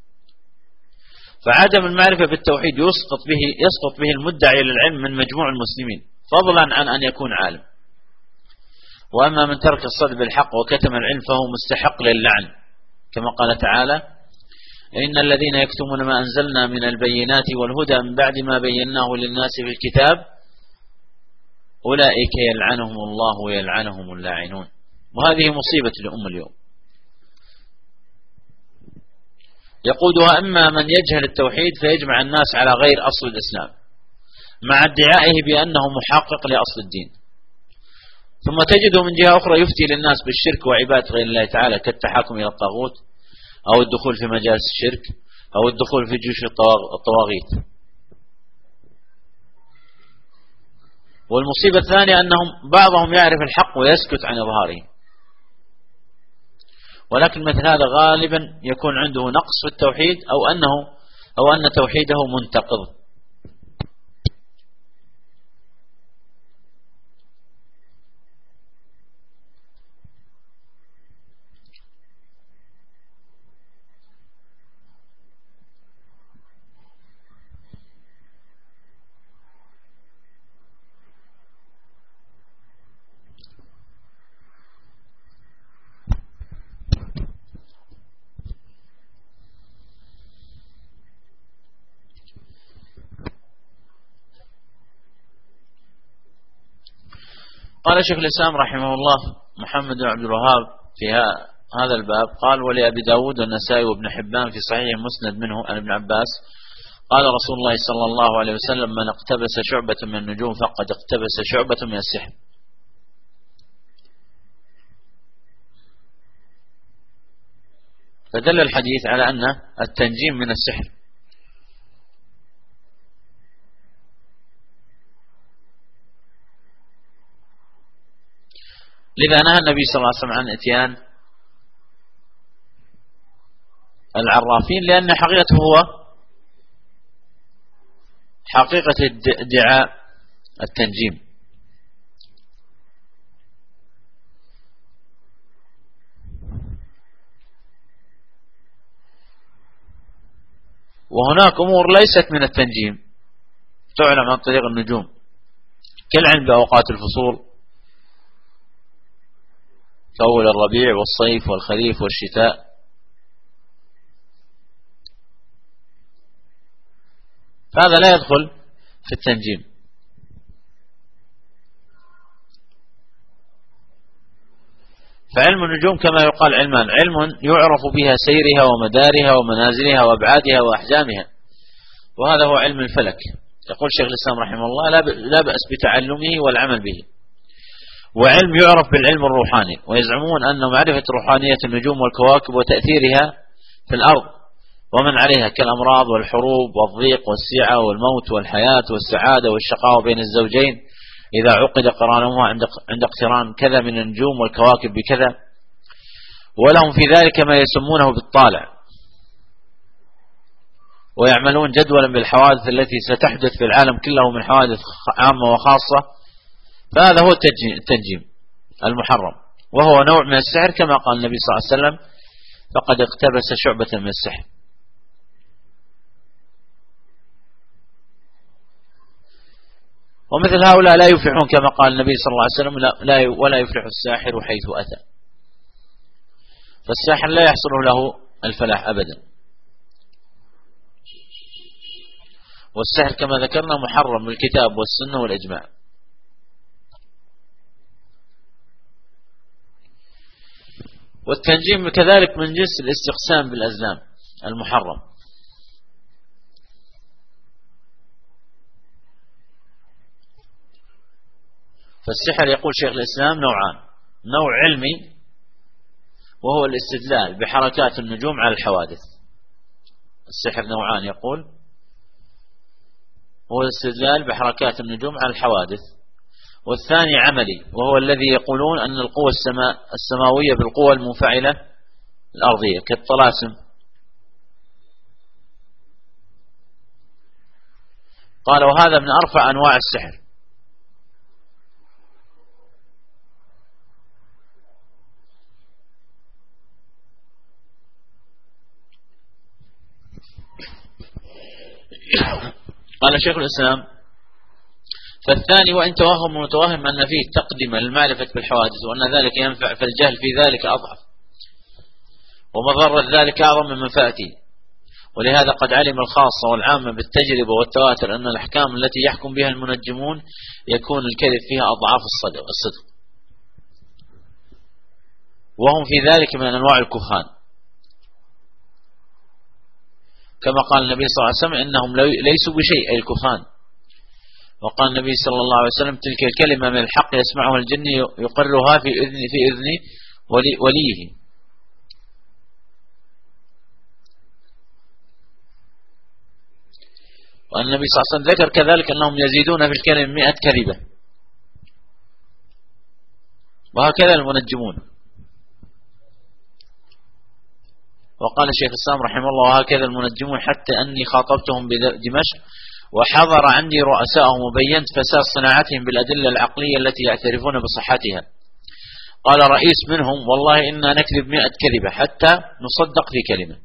فعدم المعرفة بالتوحيد يسقط به المدعي للعلم من مجموع المسلمين فضلا عن أن يكون عالم. وأما من ترك الصدق بالحق وكتم العلم فهو مستحق للعن، كما قال تعالى: إن الذين يكتمون ما أنزلنا من البينات والهدى من بعد ما بيناه للناس في الكتاب أولئك يلعنهم الله ويلعنهم اللاعنون. وهذه مصيبة لأمة اليوم يقودها إما من يجهل التوحيد فيجمع الناس على غير أصل الإسلام مع ادعائه بأنه محقق لأصل الدين، ثم تجده من جهة أخرى يفتي للناس بالشرك وعبادة غير الله تعالى كالتحاكم إلى الطاغوت أو الدخول في مجالس الشرك أو الدخول في جيوش الطواغيت. والمصيبة الثانية أنهم بعضهم يعرف الحق ويسكت عن إظهاره ولكن مثل هذا غالبا يكون عنده نقص في التوحيد أو أن توحيده منتقض. قال شيخ الإسلام رحمه الله محمد بن عبد الوهاب في هذا الباب قال: ولأبي داود والنسائي وابن حبان في صحيح مسند منه عن ابن عباس قال رسول الله صلى الله عليه وسلم: من اقتبس شعبة من النجوم فقد اقتبس شعبة من السحر. فدل الحديث على أن التنجيم من السحر. لذا نهى النبي صلى الله عليه وسلم عن اتيان العرافين، لأن حقيقته هو حقيقة ادعاء التنجيم. وهناك أمور ليست من التنجيم تعلم عن طريق النجوم كالعلم بأوقات الفصول كأول الربيع والصيف والخريف والشتاء. فهذا لا يدخل في التنجيم. فعلم النجوم كما يقال علمان: علم يعرف بها سيرها ومدارها ومنازلها وأبعادها وأحجامها، وهذا هو علم الفلك. يقول شيخ الإسلام رحمه الله: لا بأس بتعلمه والعمل به. وعلم يعرف بالعلم الروحاني، ويزعمون أن معرفة روحانية النجوم والكواكب وتأثيرها في الأرض ومن عليها كالأمراض والحروب والضيق والسعة والموت والحياة والسعادة والشقاء بين الزوجين إذا عقد قرانهما عند اقتران كذا من النجوم والكواكب بكذا، ولهم في ذلك ما يسمونه بالطالع، ويعملون جدولا بالحوادث التي ستحدث في العالم كله من حوادث عامة وخاصة. فهذا هو التنجيم المحرم، وهو نوع من السحر كما قال النبي صلى الله عليه وسلم: فقد اقتبس شعبة من السحر. ومثل هؤلاء لا يفلحون كما قال النبي صلى الله عليه وسلم: ولا يفلح الساحر حيث أتى. فالساحر لا يحصل له الفلاح أبدا. والسحر كما ذكرنا محرم بالكتاب والسنة والإجماع. والتنجيم كذلك من جنس الاستقسام بالأزلام المحرم. فالسحر يقول شيخ الإسلام نوعان: نوع علمي وهو الاستدلال بحركات النجوم على الحوادث. السحر نوعان يقول، هو الاستدلال بحركات النجوم على الحوادث. والثاني عملي، وهو الذي يقولون أن القوى السماوية بالقوى المنفعلة الأرضية كالطلاسم. قال: وهذا من أرفع أنواع السحر. قال شيخ الإسلام: فالثاني وإن توهم متوهم أن فيه تقدم للمعرفة بالحوادث وأن ذلك ينفع، فالجهل في ذلك أضعف، ومضرة ذلك أعظم من منفعته. ولهذا قد علم الخاصة والعامة بالتجربة والتواتر أن الأحكام التي يحكم بها المنجمون يكون الكذب فيها أضعاف الصدق، وهم في ذلك من أنواع الكهان، كما قال النبي صلى الله عليه وسلم: إنهم ليسوا بشيء أي الكهان. وقال النبي صلى الله عليه وسلم: تلك الكلمة من الحق يسمعها الجن يقرها في إذن وليه. وأن النبي صلى الله عليه وسلم ذكر كذلك أنهم يزيدون في الكلمة 100 كذبة، وهكذا المنجمون. وقال الشيخ الإسلام رحمه الله: وهكذا المنجمون، حتى أني خاطبتهم بدمشق وحضر عندي رؤسائهم وبينت فساد صناعتهم بالأدلة العقلية التي يعترفون بصحتها. قال رئيس منهم: والله إنا نكذب 100 كذبة حتى نصدق في كلمة.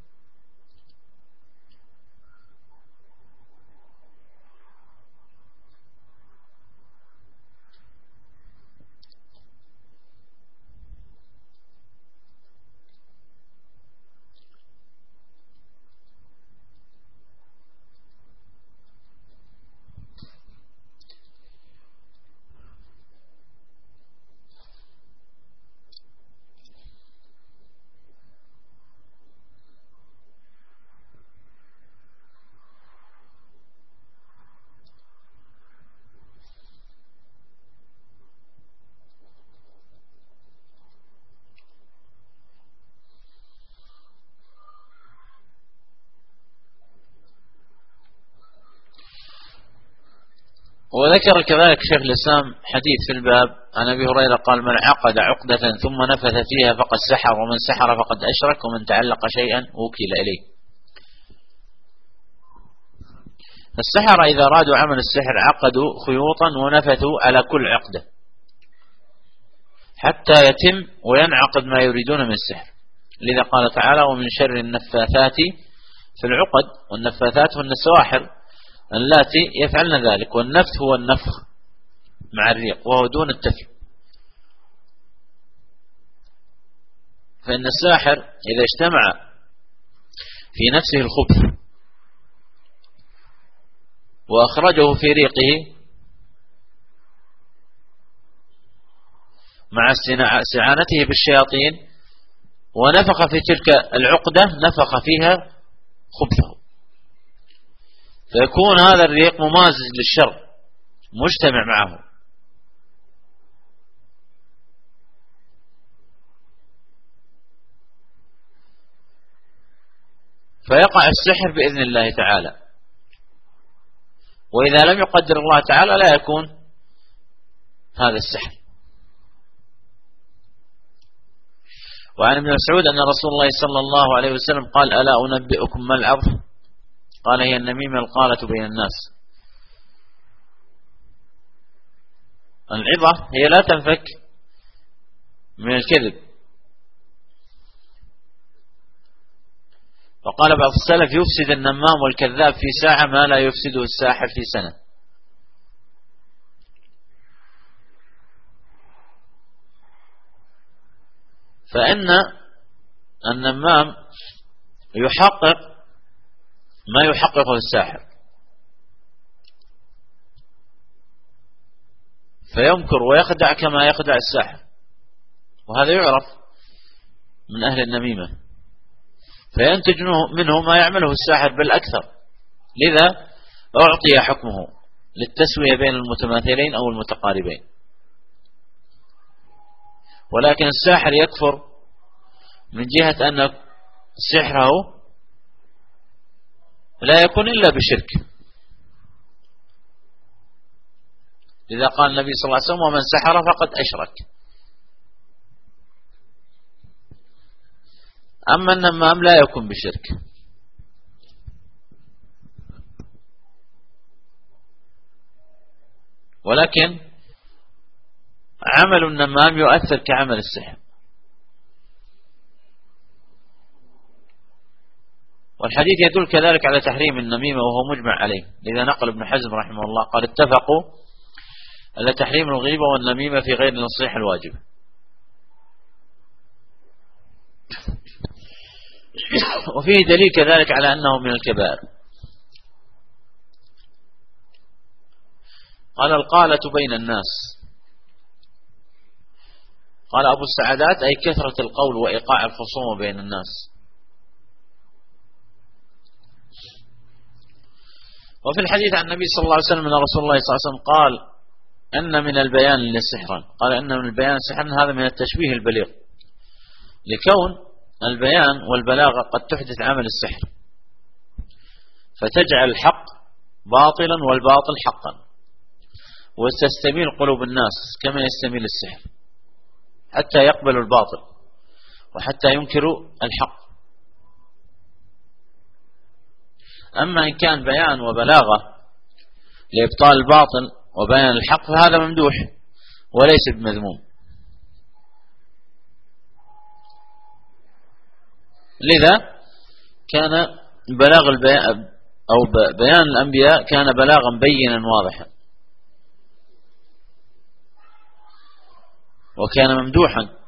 وذكر كذلك شيخ الإسلام حديث في الباب عن أبي هريرة قال: من عقد عقدة ثم نفث فيها فقد سحر، ومن سحر فقد أشرك، ومن تعلق شيئا وكل إليه. السحرة إذا أرادوا عمل السحر عقدوا خيوطا ونفثوا على كل عقدة حتى يتم وينعقد ما يريدون من السحر. لذا قال تعالى: ومن شر النفاثات في العقد، والنفاثات هن السواحر اللاتي يفعلن ذلك، والنفث هو النفخ مع الريق وهو دون التفل. فإن الساحر إذا اجتمع في نفسه الخبث وأخرجه في ريقه مع استعانته بالشياطين ونفخ في تلك العقدة نفخ فيها خبثه، فيكون هذا الريق ممازج للشر مجتمع معه، فيقع السحر بإذن الله تعالى. وإذا لم يقدر الله تعالى لا يكون هذا السحر. وعن ابن مسعود أن رسول الله صلى الله عليه وسلم قال: ألا أنبئكم ما العظم؟ قال: هي النميمة القالة بين الناس. العظة هي لا تنفك من الكذب. وقال بعض السلف: يفسد النمام والكذاب في ساعة ما لا يفسده الساحر في سنة. فإن النمام يحقق ما يحققه الساحر، فيمكر ويخدع كما يخدع الساحر، وهذا يعرف من أهل النميمة، فينتج منه ما يعمله الساحر بل أكثر. لذا أعطي حكمه للتسوية بين المتماثلين أو المتقاربين. ولكن الساحر يكفر من جهة أن سحره لا يكون إلا بشرك. لذا قال النبي صلى الله عليه وسلم: ومن سحر فقد أشرك. أما النمام لا يكون بشرك. ولكن عمل النمام يؤثر كعمل السحر. والحديث يدل كذلك على تحريم النميمة وهو مجمع عليه. لذا نقل ابن حزم رحمه الله قال: اتفقوا على تحريم الغيبة والنميمة في غير النصيحة الواجبة. وفيه دليل كذلك على أنه من الكبائر. قال: القالة بين الناس. قال أبو السعادات: أي كثرة القول وإيقاع الخصومة بين الناس. وفي الحديث عن النبي صلى الله عليه وسلم أن رسول الله صلى الله عليه وسلم قال: أن من البيان لسحرا. قال: أن من البيان سحرا، هذا من التشبيه البليغ، لكون البيان والبلاغة قد تحدث عمل السحر، فتجعل الحق باطلا والباطل حقا، وتستميل قلوب الناس كما يستميل السحر، حتى يقبلوا الباطل وحتى ينكروا الحق. أما إن كان بيان وبلاغة لإبطال الباطل وبيان الحق فهذا ممدوح وليس بمذموم. لذا كان بلاغ البيان أو بيان الأنبياء كان بلاغا بينا واضحا وكان ممدوحا.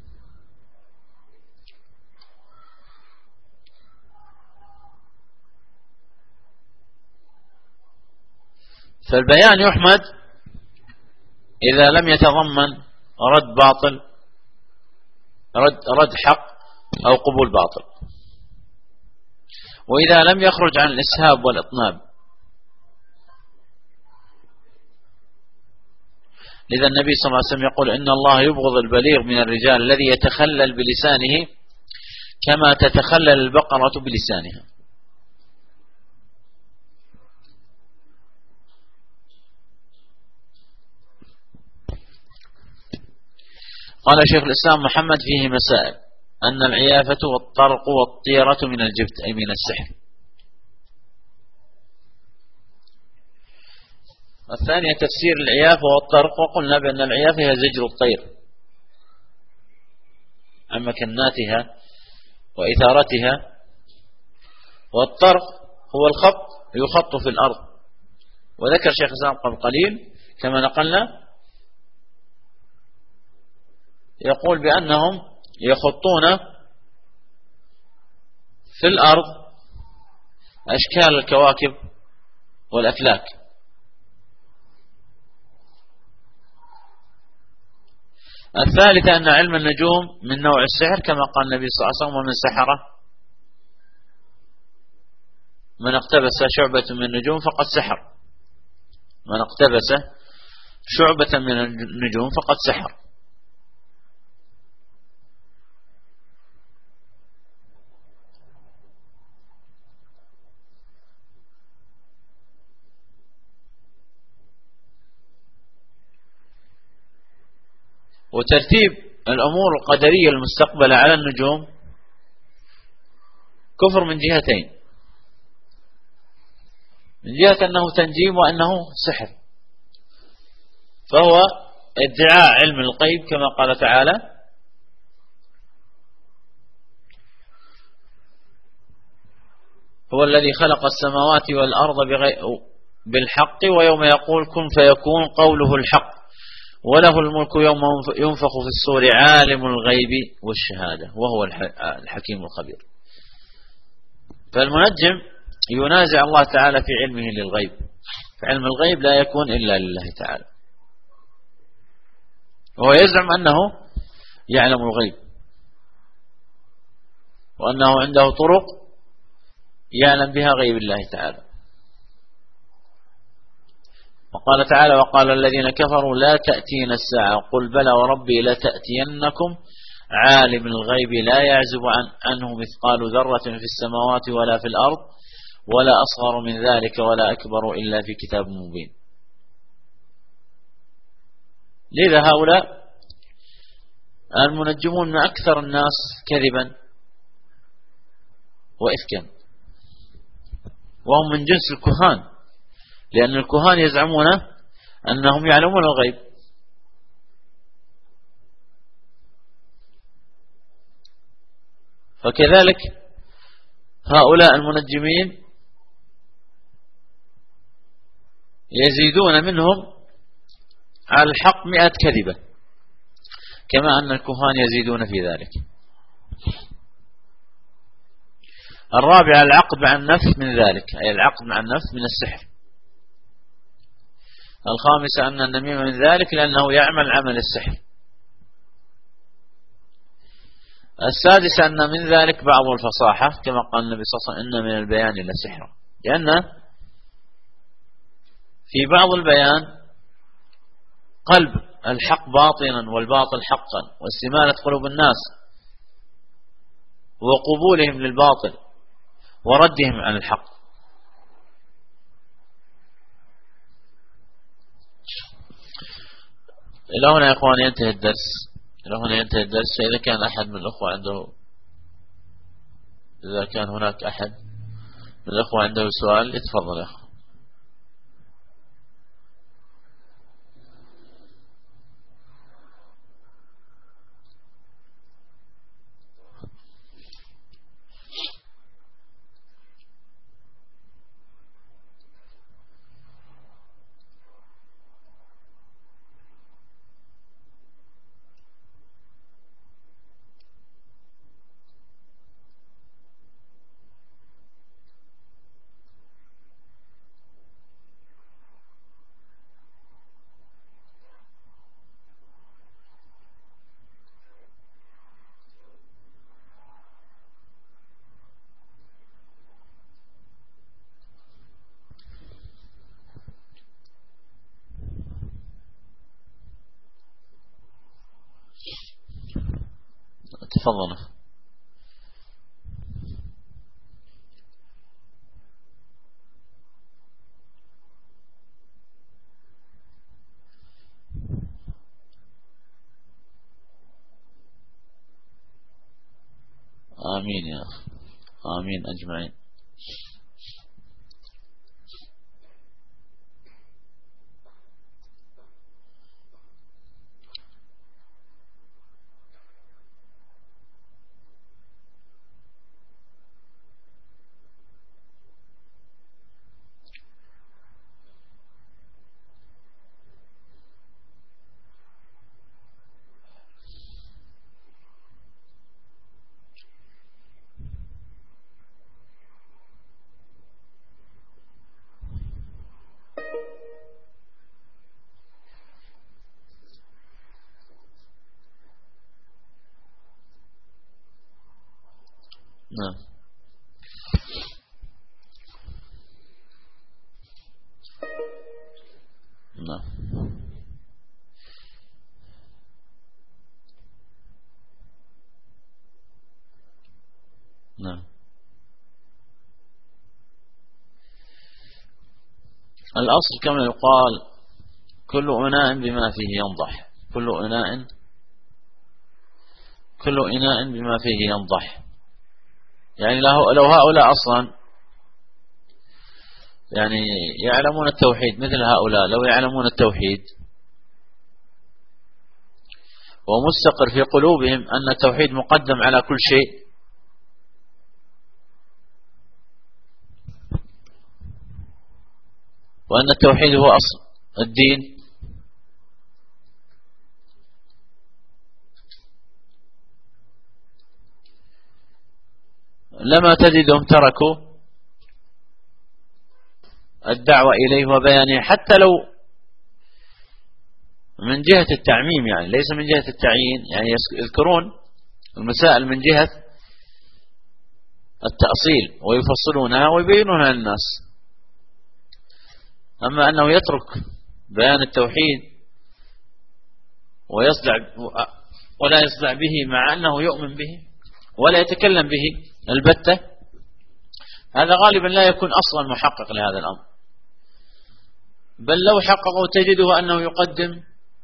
فالبيان يحمد إذا لم يتضمن رد باطل رد حق أو قبول باطل، وإذا لم يخرج عن الإسهاب والإطناب. لذا النبي صلى الله عليه وسلم يقول إن الله يبغض البليغ من الرجال الذي يتخلل بلسانه كما تتخلل البقرة بلسانها. قال شيخ الإسلام محمد فيه مسائل: أن العيافة والطرق والطيرة من الجبت أي من السحر. الثانية تفسير العيافة والطرق، وقلنا بأن العيافة هي زجر الطير عن مكناتها وإثارتها، والطرق هو الخط يخط في الأرض. وذكر شيخ الإسلام قبل قليل كما نقلنا يقول بأنهم يخطون في الأرض أشكال الكواكب والأفلاك. الثالثة أن علم النجوم من نوع السحر كما قال النبي صلى الله عليه وسلم: ومن سحره من اقتبس شعبة من النجوم فقد سحر. من اقتبس شعبة من النجوم فقد سحر. وترتيب الأمور القدرية المستقبلة على النجوم كفر من جهتين: من جهة أنه تنجيم وأنه سحر، فهو ادعاء علم الغيب كما قال تعالى: هو الذي خلق السماوات والأرض بالحق ويوم يقول كن فيكون قوله الحق وله الملك يوم ينفخ في الصور عالم الغيب والشهادة وهو الحكيم الخبير. فالمنجم ينازع الله تعالى في علمه للغيب، فعلم الغيب لا يكون إلا لله تعالى، وهو يزعم أنه يعلم الغيب وأنه عنده طرق يعلم بها غيب الله تعالى. وقال تعالى: وقال الذين كفروا لا تأتينا الساعة قل بلى وربي لتأتينكم عالم الغيب لا يعزب عنه مثقال ذرة في السماوات ولا في الأرض ولا أصغر من ذلك ولا أكبر إلا في كتاب مبين. لذا هؤلاء المنجمون من أكثر الناس كذبا وإفكا، وهم من جنس الكهان، لأن الكهان يزعمون أنهم يعلمون الغيب. فكذلك هؤلاء المنجمين يزيدون منهم على الحق 100 كذبة، كما أن الكهان يزيدون في ذلك. الرابع العقد مع النفس من ذلك، أي العقد مع النفس من السحر. الخامسة أن النميمة من ذلك لأنه يعمل عمل السحر. السادسة أن من ذلك بعض الفصاحة كما قال النبي صلى الله عليه وسلم: إن من البيان لسحرا، لأن في بعض البيان قلب الحق باطنا والباطل حقا، واستمالة قلوب الناس وقبولهم للباطل وردهم عن الحق. إلى هنا يا إخوان ينتهي الدرس، إلى هنا ينتهي الدرس. فإذا كان أحد من الأخوة عنده، إذا كان هناك أحد الأخوة عنده سؤال يتفضل يا أخوة. تفضل. آمين يا أخي، آمين أجمعين. نعم نعم نعم. الأصل كما يقال كل إناء بما فيه ينضح، كل إناء بما فيه ينضح. يعني لو هؤلاء أصلا يعني يعلمون التوحيد، مثل هؤلاء لو يعلمون التوحيد ومستقر في قلوبهم أن التوحيد مقدم على كل شيء، وأن التوحيد هو أصل الدين، لما تجدهم تركوا الدعوة إليه وبيانه، حتى لو من جهة التعميم، يعني ليس من جهة التعيين، يعني يذكرون المسائل من جهة التأصيل ويفصلونها ويبينونها للناس. أما أنه يترك بيان التوحيد ولا يصدع به مع أنه يؤمن به ولا يتكلم به البتة، هذا غالبا لا يكون أصلا محقق لهذا الأمر. بل لو حققوا تجده أنه يقدم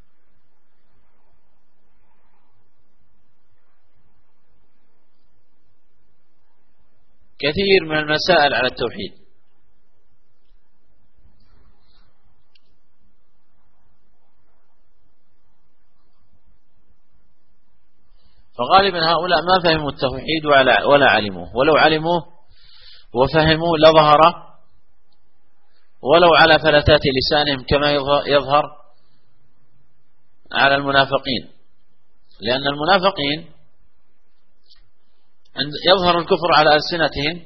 كثير من المسائل على التوحيد. فغالبا هؤلاء ما فهموا التوحيد ولا علموه، ولو علموه وفهموه لظهر ولو على فلتات لسانهم كما يظهر على المنافقين. لأن المنافقين يظهر الكفر على ألسنتهم،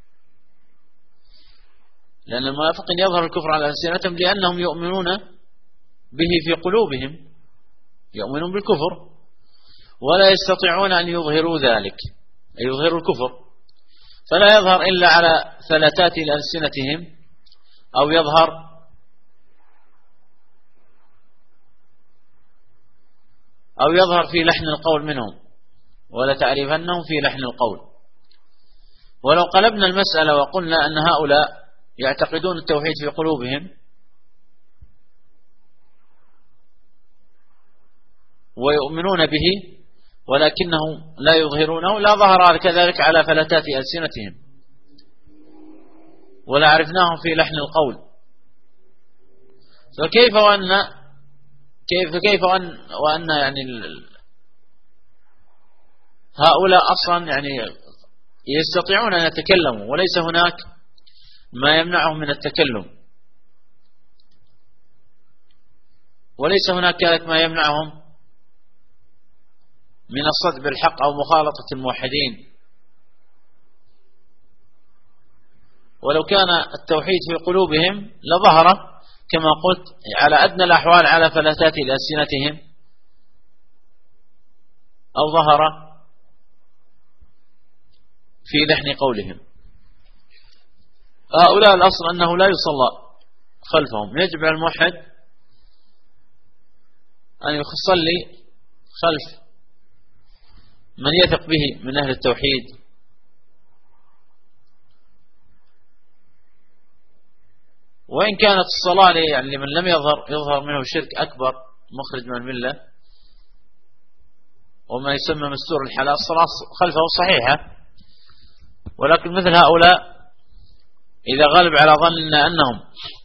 لأن المنافقين يظهر الكفر على ألسنتهم لأنهم يؤمنون به في قلوبهم، يؤمنون بالكفر ولا يستطيعون أن يظهروا ذلك، أي يظهروا الكفر، فلا يظهر إلا على فلتات ألسنتهم، أو يظهر في لحن القول منهم، ولا تعرفنهم في لحن القول. ولو قلبنا المسألة وقلنا أن هؤلاء يعتقدون التوحيد في قلوبهم ويؤمنون به ولكنهم لا يظهرونه، لا ظهر كذلك على فلتات ألسنتهم. ولا عرفناهم في لحن القول. فكيف وأن يعني هؤلاء أصلا يعني يستطيعون أن يتكلموا وليس هناك ما يمنعهم من التكلم، وليس هناك ما يمنعهم من الصد بالحق أو مخالطة الموحدين. ولو كان التوحيد في قلوبهم لظهر كما قلت على أدنى الأحوال على فلتات ألسنتهم، أو ظهر في لحن قولهم. هؤلاء الأصل أنه لا يصلى خلفهم، يجب على الموحد أن يصلي خلف من يثق به من أهل التوحيد. وإن كانت الصلاة يعني لمن لم يظهر منه شرك أكبر مخرج من الملة وما يسمى مستور الحلال، الصلاة خلفه صحيحة. ولكن مثل هؤلاء إذا غلب على ظننا أنهم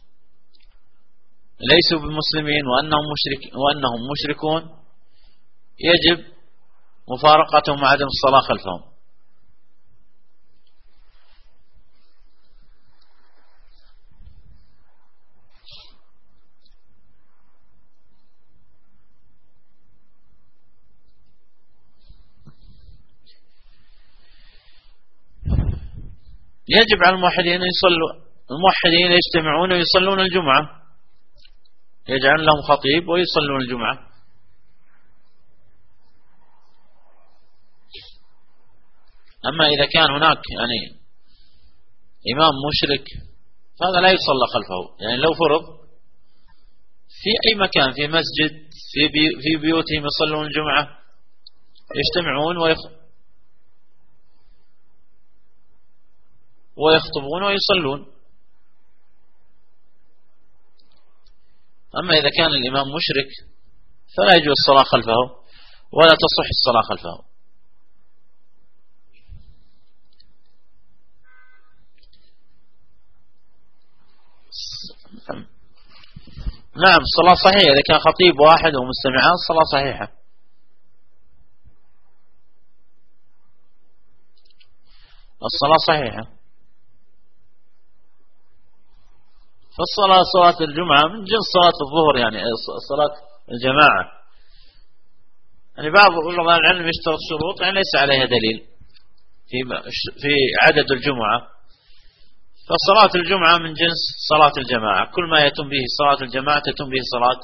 ليسوا بمسلمين وأنهم مشركون يجب مفارقتهم وعدم الصلاة خلفهم. يجب على الموحدين يجتمعون ويصلون الجمعة، يجعل لهم خطيب ويصلون الجمعة. أما إذا كان هناك يعني إمام مشرك فهذا لا يصلى خلفه. يعني لو فرض في أي مكان في مسجد في بيوتهم يصلون الجمعة، يجتمعون ويخطبون ويصلون. أما إذا كان الإمام مشرك فلا يجوز الصلاة خلفه ولا تصح الصلاة خلفه. نعم الصلاة صحيحة إذا كان خطيب واحد ومستمعان الصلاة صحيحة. الصلاة صحيحة. فالصلاة صلاة الجمعة من جنس صلاة الظهر، يعني صلاة الجماعة. يعني بعض علماء العلم يشترط شروط يعني ليس عليها دليل في عدد الجمعة. فصلاة الجمعة من جنس صلاة الجماعة، كل ما يتم به صلاة الجماعة تتم به صلاة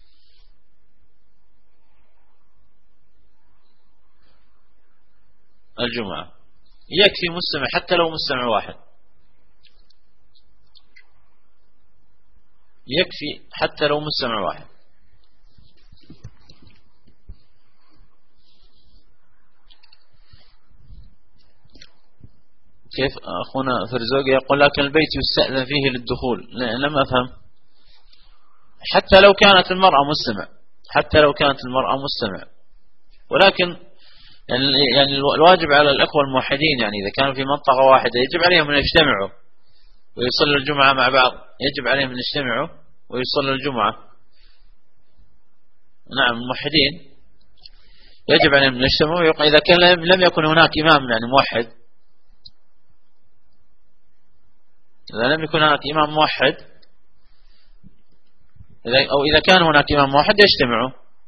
الجمعة. يكفي مستمع حتى لو مستمع واحد، يكفي حتى لو مستمع واحد. كيف أخونا فرزوقي يقول لكن البيت يستأذن فيه للدخول؟ لم أفهم. حتى لو كانت المرأة مستمع، ولكن يعني الواجب على الأخوة الموحدين يعني إذا كانوا في منطقة واحدة يجب عليهم أن يجتمعوا ويصلوا الجمعة مع بعض، يجب عليهم أن يجتمعوا ويصلوا الجمعة. نعم الموحدين يجب عليهم أن يجتمعوا. إذا كان لم يكن هناك إمام يعني موحد، إذا لم يكن هناك إمام موحد أو إذا كان هناك إمام موحد يجتمعوا.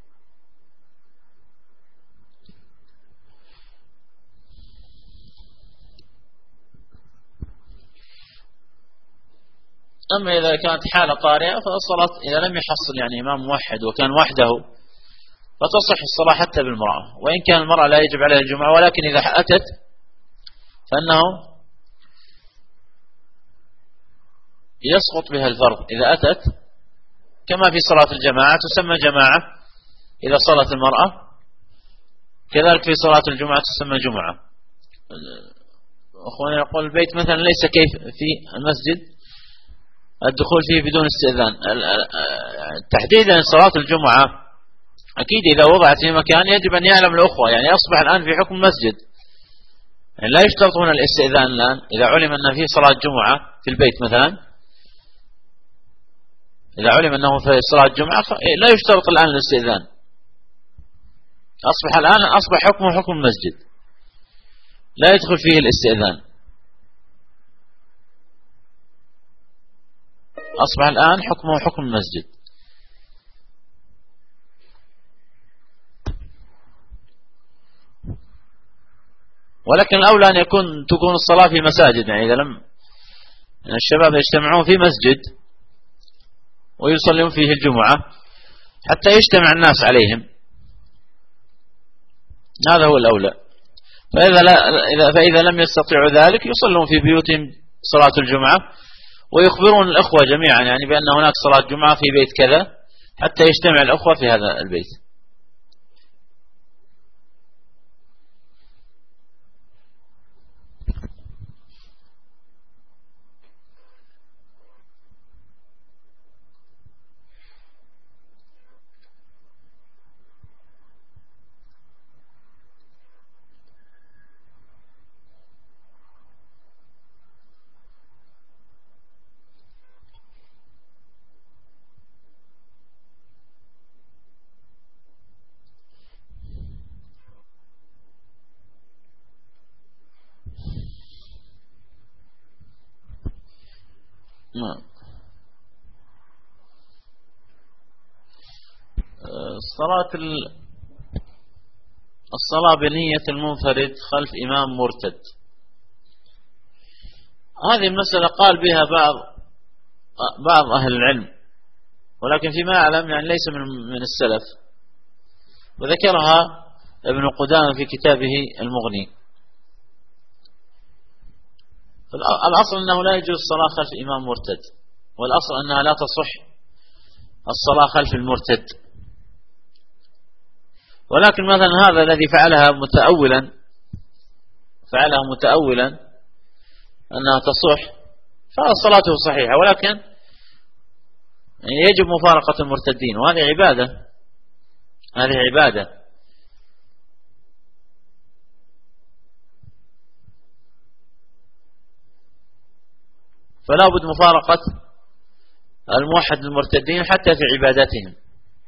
أما إذا كانت حالة طارئة فالصلاة إذا لم يحصل يعني إمام موحد وكان وحده فتصح الصلاة حتى بالمرأة، وإن كان المرأة لا يجب عليها الجمعة، ولكن إذا أتت فإنه يسقط بها الفرض. إذا أتت كما في صلاة الجماعة تسمى جماعة إذا صلت المرأة، كذلك في صلاة الجمعة تسمى جمعة. أخواني يقول البيت مثلا ليس كيف في المسجد الدخول فيه بدون استئذان. تحديدا صلاة الجمعة أكيد إذا وضعت في مكان يجب أن يعلم الأخوة، يعني أصبح الآن في حكم مسجد، يعني لا يشترط هنا الاستئذان الآن. إذا علم أن في صلاة جمعة في البيت مثلا، إذا علم أنه في صلاة جمعة لا يشترط الآن الاستئذان، أصبح الآن حكمه حكم المسجد، لا يدخل فيه الاستئذان، أصبح الآن حكمه حكم المسجد. ولكن الأولى أن تكون الصلاة في مساجد، يعني إذا لم الشباب يجتمعون في مسجد ويصلون فيه الجمعة حتى يجتمع الناس عليهم، هذا هو الأولى. فإذا لم يستطيعوا ذلك يصلون في بيوتهم صلاة الجمعة، ويخبرون الأخوة جميعا يعني بأن هناك صلاة جمعة في بيت كذا حتى يجتمع الأخوة في هذا البيت. الصلاة بنية المنفرد خلف إمام مرتد، هذه المسألة قال بها بعض أهل العلم، ولكن فيما أعلم يعني ليس من السلف، وذكرها ابن قدامة في كتابه المغني. الأصل أنه لا يجوز الصلاة خلف إمام مرتد، والأصل أنها لا تصح الصلاة خلف المرتد. ولكن مثلا هذا الذي فعلها متأولا أنها تصح، فصلاته صحيحة، ولكن يجب مفارقة المرتدين، وهذه عبادة. فلا بد مفارقة الموحد المرتدين حتى في عباداتهم.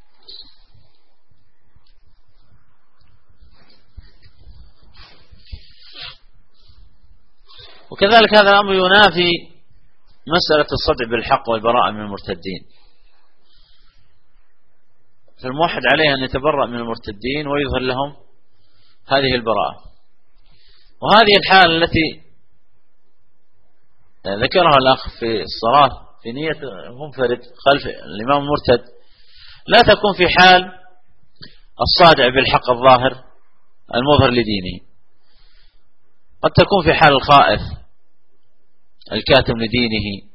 وكذلك هذا الأمر ينافي مسألة الصدع بالحق والبراءة من المرتدين، فالموحد عليه أن يتبرأ من المرتدين ويظهر لهم هذه البراءة. وهذه الحالة التي ذكرها الأخ في الصلاة في نية منفرد خلف الإمام المرتد لا تكون في حال الصادع بالحق الظاهر المظهر لدينه، قد تكون في حال الخائف الكاتم لدينه.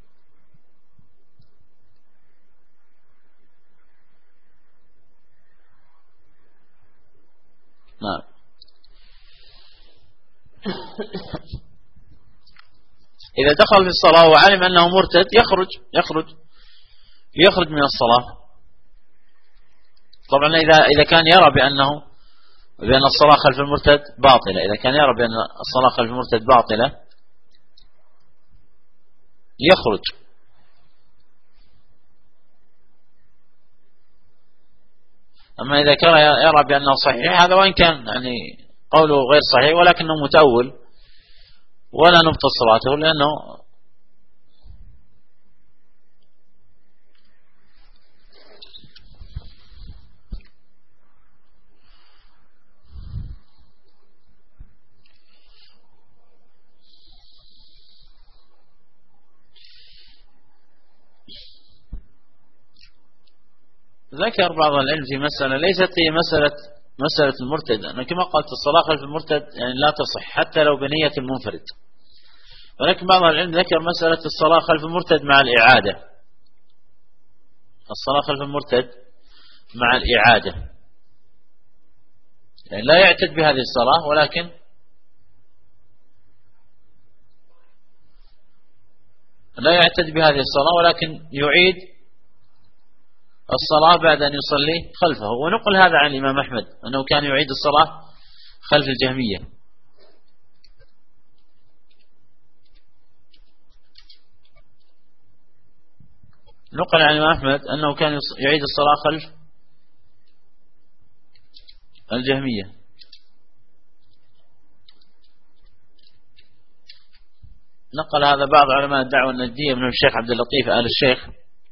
نعم. إذا دخل في الصلاة وعلم أنه مرتد يخرج من الصلاة. طبعا إذا كان يرى بأن الصلاة خلف المرتد باطلة، إذا كان يرى بأن الصلاة خلف المرتد باطلة يخرج. أما إذا كان يرى بأنه صحيح، هذا وإن كان يعني قوله غير صحيح ولكنه متأول، ولا نبطل صلاته، لأنه ذكر بعض العلم في مسألة ليست هي مسألة المرتد، أنا كما قلت الصلاة خلف المرتد يعني لا تصح حتى لو بنية المنفرد، ولكن بعض العلم ذكر مسألة الصلاة خلف المرتد مع الإعادة، الصلاة خلف المرتد مع الإعادة، يعني لا يعتد بهذه الصلاة ولكن يعيد الصلاة بعد أن يصلي خلفه. ونقل هذا عن الإمام أحمد أنه كان يعيد الصلاة خلف الجهمية. نقل عن الإمام أحمد أنه كان يعيد الصلاة خلف الجهمية. نقل هذا بعض علماء الدعوة النجدية من الشيخ عبد اللطيف آل الشيخ،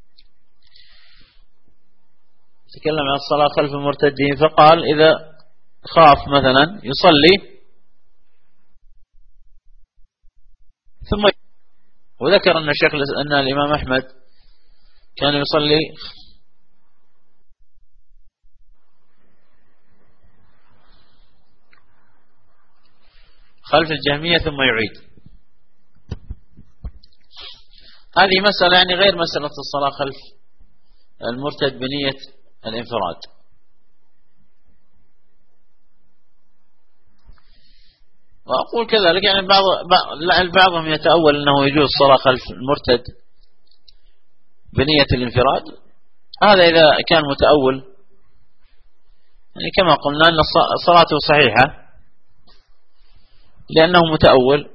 تكلم عن الصلاة خلف المرتدين فقال إذا خاف مثلا يصلي ثم، وذكر أن الإمام أحمد كان يصلي خلف الجهمية ثم يعيد. هذه مسألة يعني غير مسألة الصلاة خلف المرتد بنية الانفراد. وأقول كذلك يعني بعضهم يتأول أنه يجوز الصلاة خلف المرتد بنية الانفراد. هذا إذا كان متأول، يعني كما قلنا أن صلاته صحيحة لأنه متأول.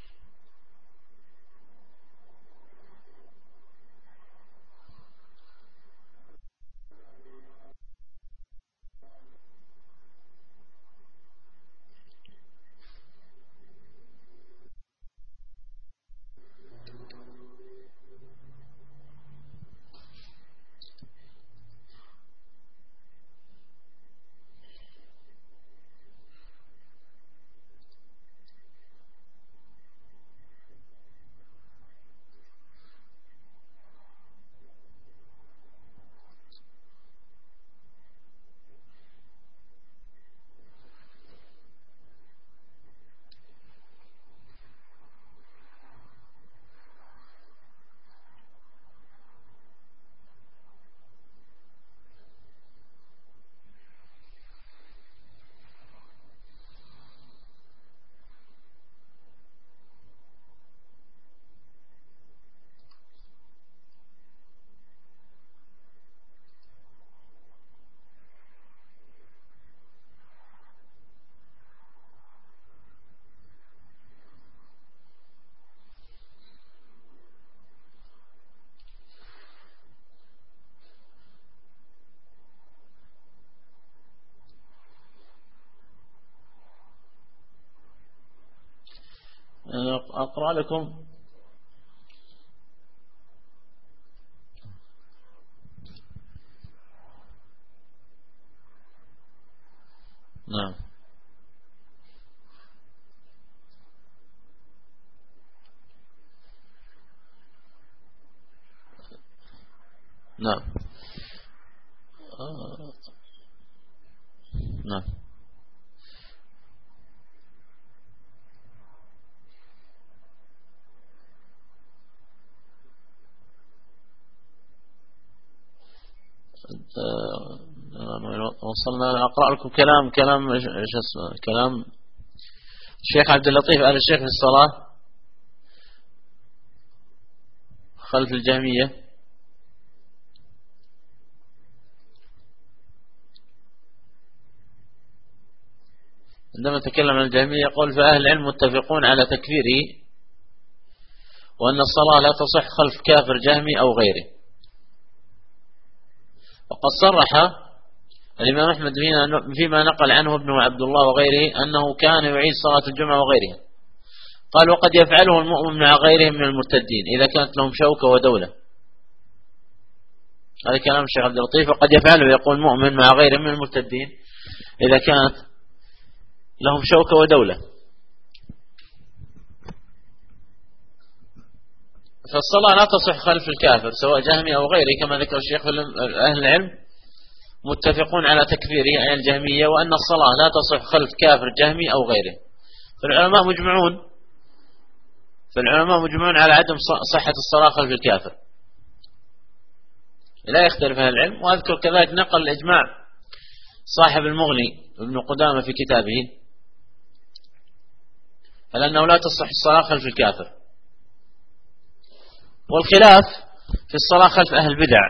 أقرأ لكم نعم نعم نعم وصلنا. أقرأ لكم كلام الشيخ عبد اللطيف آل الشيخ في الصلاة خلف الجهمية. عندما تكلم عن الجهمية يقول فأهل العلم متفقون على تكفيره وأن الصلاة لا تصح خلف كافر جهمي أو غيره. وقد صرح الإمام أحمد فيما نقل عنه ابنه عبد الله وغيره أنه كان يعيد صلاة الجمعة وغيرها. قال وقد يفعله المؤمن مع غيرهم من المرتدين إذا كانت لهم شوكة ودولة. هذا كلام الشيخ عبد اللطيف. وقد يفعله يقول المؤمن مع غيرهم من المرتدين إذا كانت لهم شوكة ودولة. فالصلاة لا تصح خلف الكافر سواء جهمي أو غيره كما ذكر الشيخ. أهل العلم متفقون على تكفيره أي الجهمية وأن الصلاة لا تصح خلف كافر جهمي أو غيره. فالعلماء مجمعون على عدم صحة الصلاة خلف الكافر، لا يختلف أهل العلم. وأذكر كذلك نقل الإجماع صاحب المغني ابن قدامة في كتابه على أنه لا تصح الصلاة خلف الكافر. والخلاف في الصلاة خلف أهل البدع،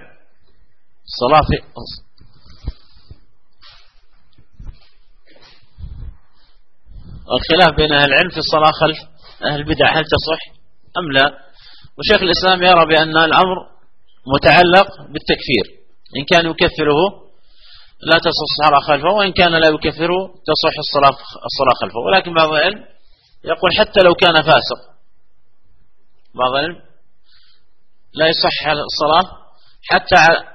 الخلاف بين أهل العلم في الصلاة خلف أهل البدع هل تصح أم لا. وشيخ الإسلام يرى بأن الأمر متعلق بالتكفير. إن كان يكفره لا تصح الصلاة خلفه، وإن كان لا يكفره تصح الصلاة خلفه. ولكن بعض العلم يقول حتى لو كان فاسق، بعض العلم لا يصح الصلاة حتى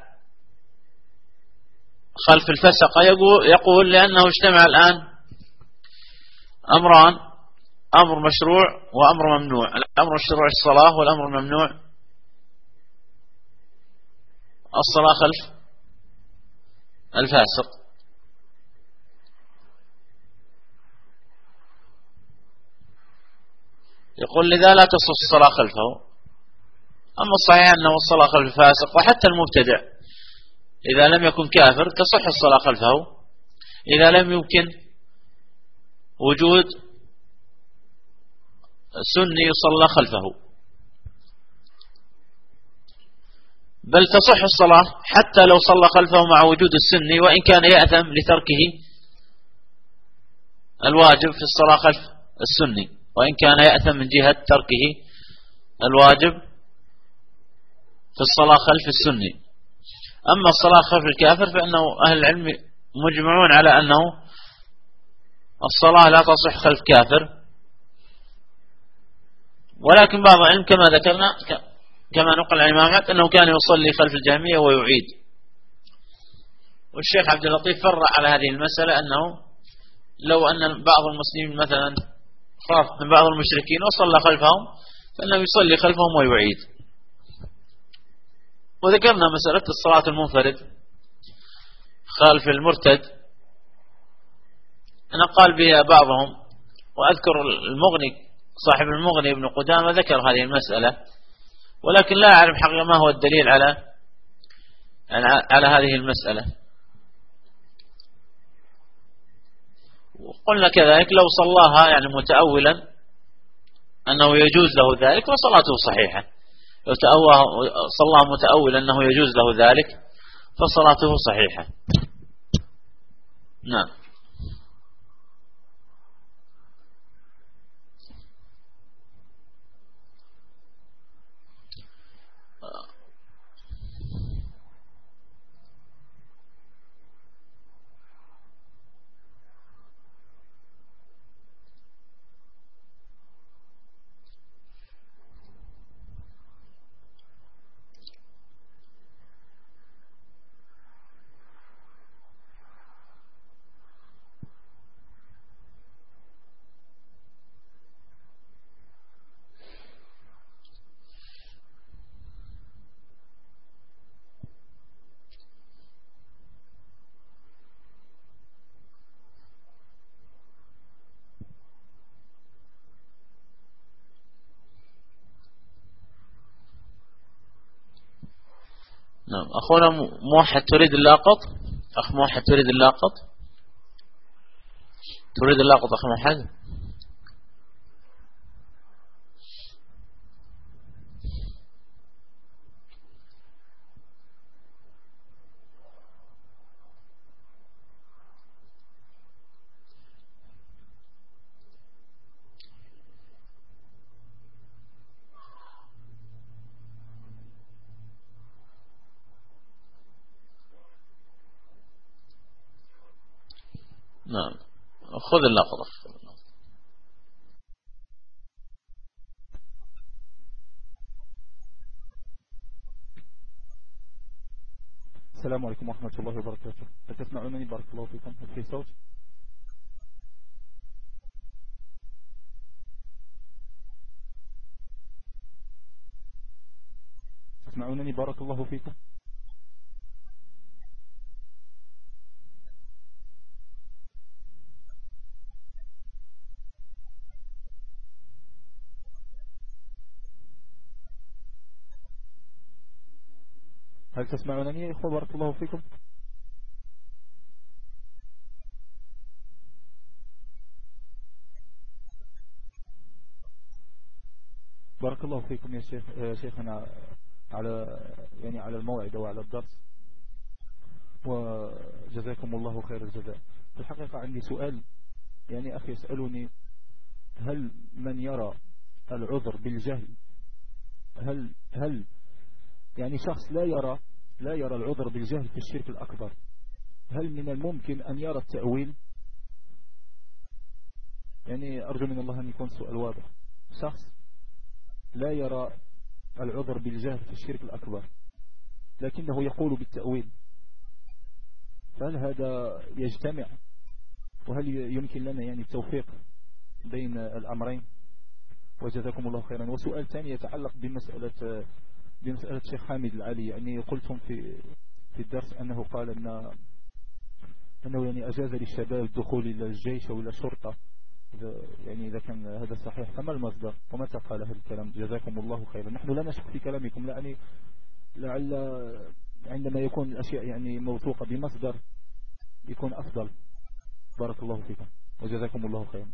خلف الفسقة، يقول لأنه اجتمع الآن أمران، أمر مشروع وأمر ممنوع. الأمر المشروع الصلاة، والأمر الممنوع الصلاة خلف الفاسق. يقول لذا لا تصح الصلاة خلفه. أما الصحيح أنه الصلاة خلف الفاسق، وحتى المبتدع إذا لم يكن كافر تصح الصلاة خلفه إذا لم يمكن وجود سني يصلى خلفه، بل تصح الصلاة حتى لو صلى خلفه مع وجود السني، وإن كان يأثم لتركه الواجب في الصلاة خلف السني، وإن كان يأثم من جهة تركه الواجب في الصلاة خلف السني. أما الصلاة خلف الكافر فإنه أهل العلم مجمعون على أنه الصلاة لا تصح خلف كافر. ولكن بعض العلم كما ذكرنا كما نقل عن الإمام أحمد أنه كان يصلي خلف الجهمية ويعيد. والشيخ عبد اللطيف فرع على هذه المسألة أنه لو أن بعض المسلمين مثلا خاف من بعض المشركين وصلى خلفهم فإنه يصلي خلفهم ويعيد. وذكرنا مسألة الصلاة المنفرد خلف المرتد أنا قال بها بعضهم، وأذكر المغني صاحب المغني ابن قدامة ذكر هذه المسألة، ولكن لا أعلم حقيقة ما هو الدليل على هذه المسألة. وقلنا كذلك لو صلاها يعني متأولا أنه يجوز له ذلك فصلاته صحيحة، لو صلاها متأولا أنه يجوز له ذلك فصلاته صحيحة. نعم. نعم. أخونا موحد تريد اللاقط؟ أخ موحد تريد اللاقط؟ تريد اللاقط أخ موحد؟ نعم. خذ اللقطة. السلام عليكم ورحمة الله وبركاته. هل تسمعونني؟ بارك الله فيكم. هل في صوت؟ تسمعونني؟ بارك الله فيكم. هل تسمعونني يا إخوة؟ بارك الله فيكم. بارك الله فيكم يا شيخنا على الموعد وعلى الدرس، وجزاكم الله خير الجزاء. في الحقيقة عندي سؤال، أخي يسألني هل من يرى العذر بالجهل هل يعني شخص لا يرى العذر بالجهل في الشرك الأكبر، هل من الممكن أن يرى التأويل؟ يعني أرجو من الله أن يكون سؤال واضح. شخص لا يرى العذر بالجهل في الشرك الأكبر لكنه يقول بالتأويل، فهل هذا يجتمع؟ وهل يمكن لنا يعني التوفيق بين الأمرين؟ وجزاكم الله خيرا. وسؤال ثاني يتعلق بمسألة الشيخ حامد العلي. يعني قلتم في الدرس أنه قال أنه يعني أجاز للشباب الدخول إلى الجيش أو إلى الشرطة، يعني إذا كان هذا صحيح فما المصدر ومتى قال هذا الكلام؟ جزاكم الله خيرا. نحن لا نشك في كلامكم، يعني لعل عندما يكون الأشياء يعني موثوقة بمصدر يكون أفضل. بارك الله فيكم وجزاكم الله خيرا.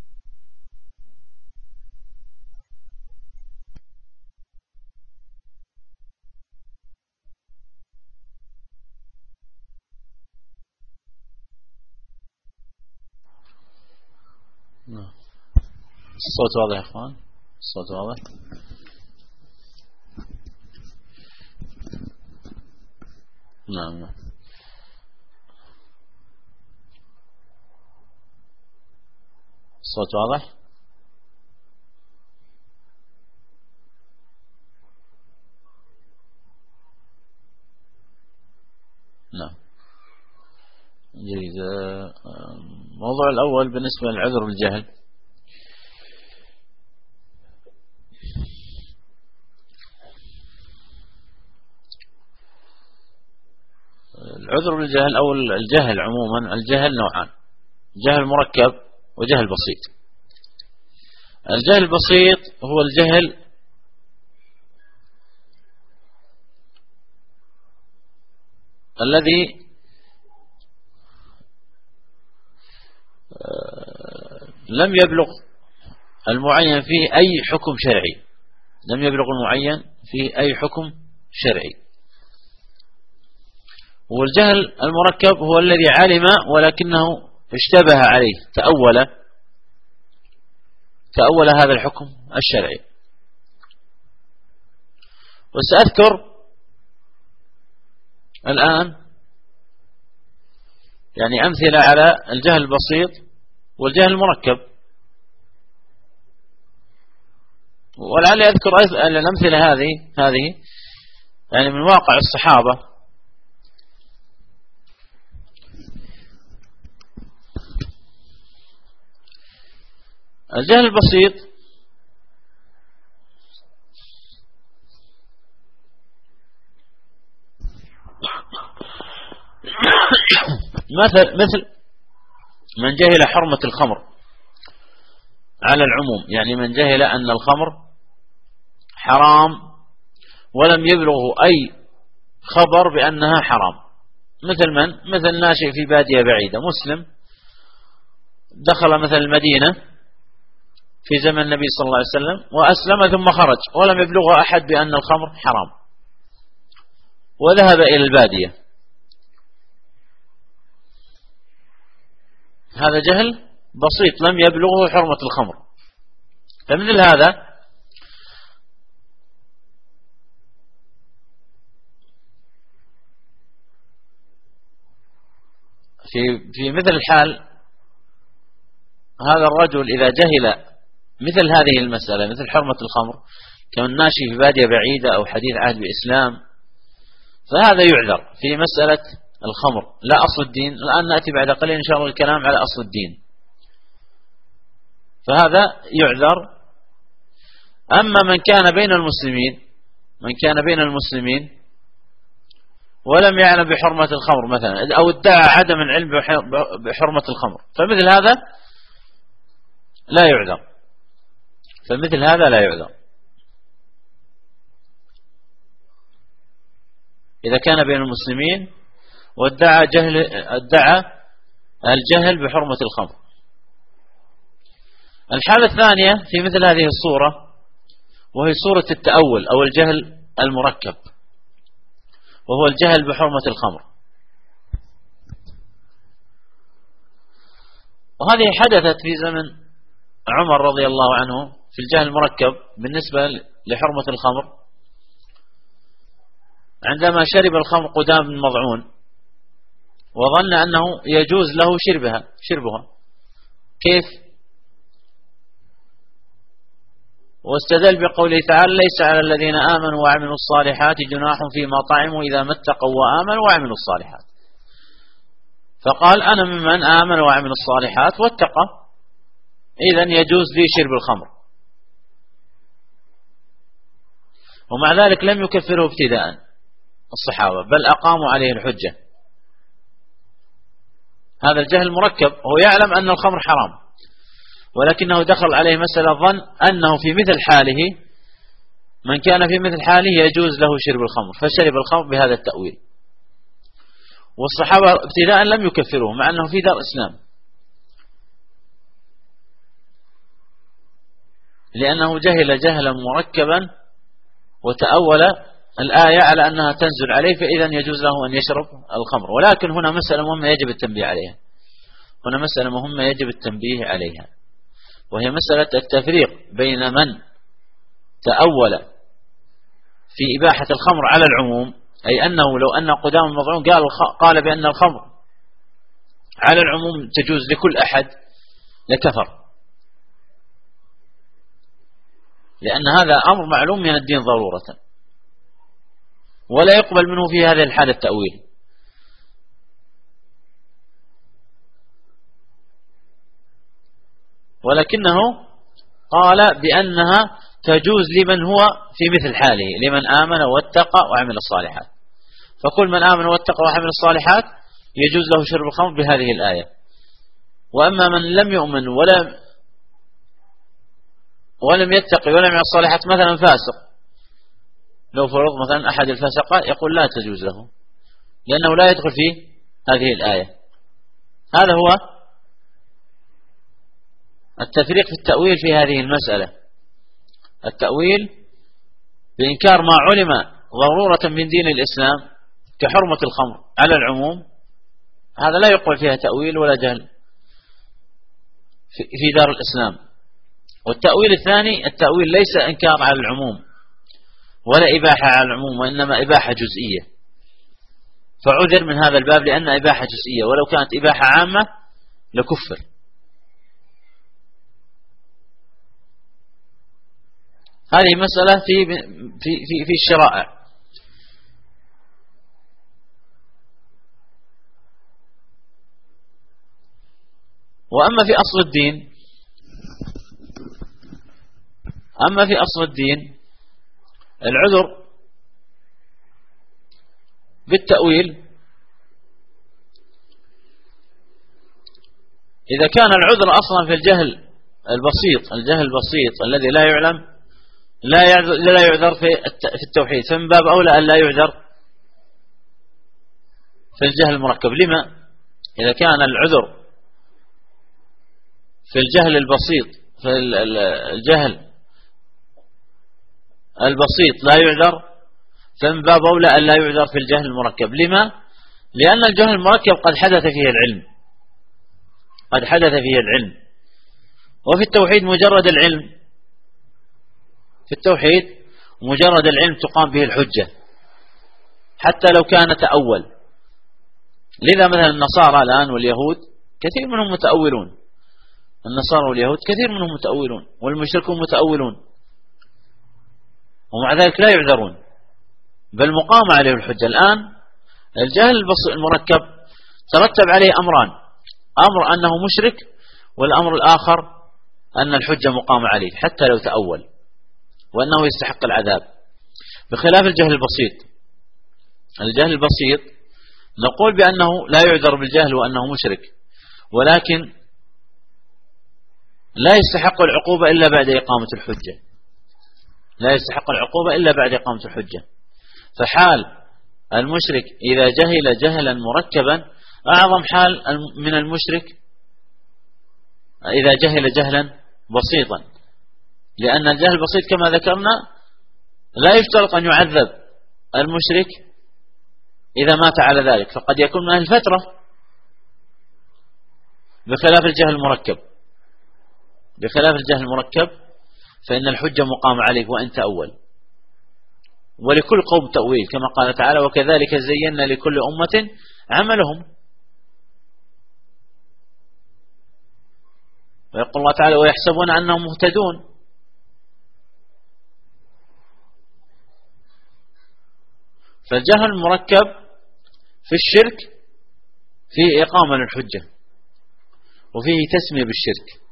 الصوت واضح يا اخوان؟ الصوت واضح؟ نعم. الصوت واضح؟ نعم. جيد. الموضوع الأول بالنسبة للعذر بالجهل، العذر بالجهل أو الجهل عموما، الجهل نوعان: جهل مركب وجهل بسيط. الجهل البسيط هو الجهل الذي لم يبلغ المعين فيه أي حكم شرعي، لم يبلغ المعين فيه أي حكم شرعي. والجهل المركب هو الذي علم ولكنه اشتبه عليه، تأول هذا الحكم الشرعي. وسأذكر الآن يعني أمثلة على الجهل البسيط والجهل المركب، ولعلي أذكر الأمثلة هذه يعني من واقع الصحابة. الجهل البسيط مثل من جهل حرمة الخمر على العموم، يعني من جهل أن الخمر حرام ولم يبلغه أي خبر بأنها حرام، مثل ناشئ في بادية بعيدة مسلم دخل مثل المدينة في زمن النبي صلى الله عليه وسلم وأسلم ثم خرج ولم يبلغه أحد بأن الخمر حرام، وذهب إلى البادية، هذا جهل بسيط لم يبلغه حرمة الخمر. فمثل هذا في مثل الحال هذا الرجل إذا جهل مثل هذه المسألة، مثل حرمة الخمر، كمن ناشي في بادية بعيدة أو حديث عهد بإسلام، فهذا يعذر في مسألة الخمر لا أصل الدين. الآن نأتي بعد قليل إن شاء الله الكلام على أصل الدين، فهذا يعذر. أما من كان بين المسلمين ولم يعلم بحرمة الخمر مثلا، أو ادعى عدم العلم بحرمة الخمر، فمثل هذا لا يعذر. إذا كان بين المسلمين وادعى الجهل بحرمة الخمر. الحالة الثانية في مثل هذه الصورة وهي صورة التأول أو الجهل المركب، وهو الجهل بحرمة الخمر. وهذه حدثت في زمن عمر رضي الله عنه في الجهل المركب بالنسبة لحرمة الخمر. عندما شرب الخمر قدام بن مضعون وظن أنه يجوز له شربها كيف؟ واستدل بقوله تعالى ليس على الذين آمنوا وعملوا الصالحات جناح فيما طعموا إذا ما اتقوا وآمنوا وعملوا الصالحات، فقال أنا ممن آمن وعمل الصالحات واتقى، إذن يجوز لي شرب الخمر. ومع ذلك لم يكفره ابتداء الصحابة، بل أقاموا عليه الحجة. هذا الجهل مركب، هو يعلم أن الخمر حرام، ولكنه دخل عليه مسألة ظن أنه في مثل حاله، من كان في مثل حاله يجوز له شرب الخمر، فشرب الخمر بهذا التأويل. والصحابة ابتداء لم يكفروه مع أنه في دار إسلام، لأنه جهل جهلا مركبا وتأول الآية على أنها تنزل عليه، فإذا يجوز له أن يشرب الخمر. ولكن هنا مسألة مهمة يجب التنبيه عليها، وهي مسألة التفريق بين من تأول في إباحة الخمر على العموم، أي أنه لو أن قدام المضعون قال بأن الخمر على العموم تجوز لكل أحد لكفر، لأن هذا أمر معلوم من الدين ضرورة، ولا يقبل منه في هذه الحالة التأويل. ولكنه قال بأنها تجوز لمن هو في مثل حاله، لمن آمن واتقى وعمل الصالحات، فكل من آمن واتقى وعمل الصالحات يجوز له شرب الخمر بهذه الآية. وأما من لم يؤمن ولم يتقي ولم يعمل الصالحات، مثلا فاسق، لو فرض مثلا أحد الفسقة، يقول لا تجوز له، لأنه لا يدخل في هذه الآية. هذا هو التفريق في التأويل في هذه المسألة. التأويل بإنكار ما علم ضرورة من دين الإسلام كحرمة الخمر على العموم، هذا لا يقبل فيها تأويل ولا جهل في دار الإسلام. والتأويل الثاني، التأويل ليس إنكار على العموم ولا إباحة على العموم، وإنما إباحة جزئية، فعذر من هذا الباب لأن إباحة جزئية، ولو كانت إباحة عامة لكفر. هذه مسألة في الشرائع. وأما في أصل الدين العذر بالتأويل، إذا كان العذر أصلا في الجهل البسيط الذي لا يعلم، لا يعذر في التوحيد، فمن باب أولى أن لا يعذر في الجهل المركب. لما؟ إذا كان العذر في الجهل البسيط لا يعذر، فمن باب أولى أن لا يعذر في الجهل المركب. لما؟ لأن الجهل المركب قد حدث فيه العلم، وفي التوحيد مجرد العلم تقام به الحجة حتى لو كان تأول. لذا مثلا النصارى الآن واليهود كثير منهم متأولون، والمشركون متأولون، ومع ذلك لا يعذرون، بل مقام عليه الحجة. الآن الجهل المركب ترتب عليه أمران: أمر أنه مشرك، والأمر الآخر أن الحجة مقام عليه حتى لو تأول، وأنه يستحق العذاب، بخلاف الجهل البسيط نقول بأنه لا يعذر بالجهل وأنه مشرك، ولكن لا يستحق العقوبة إلا بعد إقامة الحجة. فحال المشرك إذا جهل جهلا مركبا أعظم حال من المشرك إذا جهل جهلا بسيطا، لأن الجهل البسيط كما ذكرنا لا يشترط أن يعذب المشرك إذا مات على ذلك، فقد يكون من أهل الفترة، بخلاف الجهل المركب فإن الحجة مقام عليه وإن تأول. ولكل قوم تأويل كما قال تعالى وكذلك زينا لكل أمة عملهم. ويقول الله تعالى ويحسبون أنهم مهتدون. فالجهل المركب في الشرك فيه إقامة للحجة وفيه تسمية بالشرك.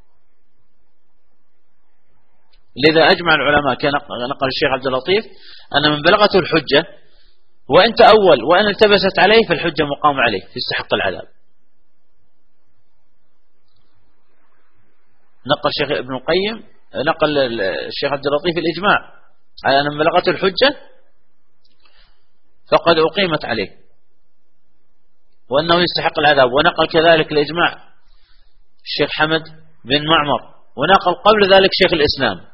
لذا أجمع العلماء كان نقل الشيخ عبد اللطيف أن من بلغته الحجة وإن تأول وإن التبست عليه فالحجة مقام عليه يستحق العذاب. نقل الشيخ ابن القيم نقل الشيخ عبد اللطيف الإجماع على أن من بلغته الحجة فقد أقيمت عليه وأنه يستحق العذاب. ونقل كذلك الإجماع الشيخ حمد بن معمر ونقل قبل ذلك شيخ الإسلام.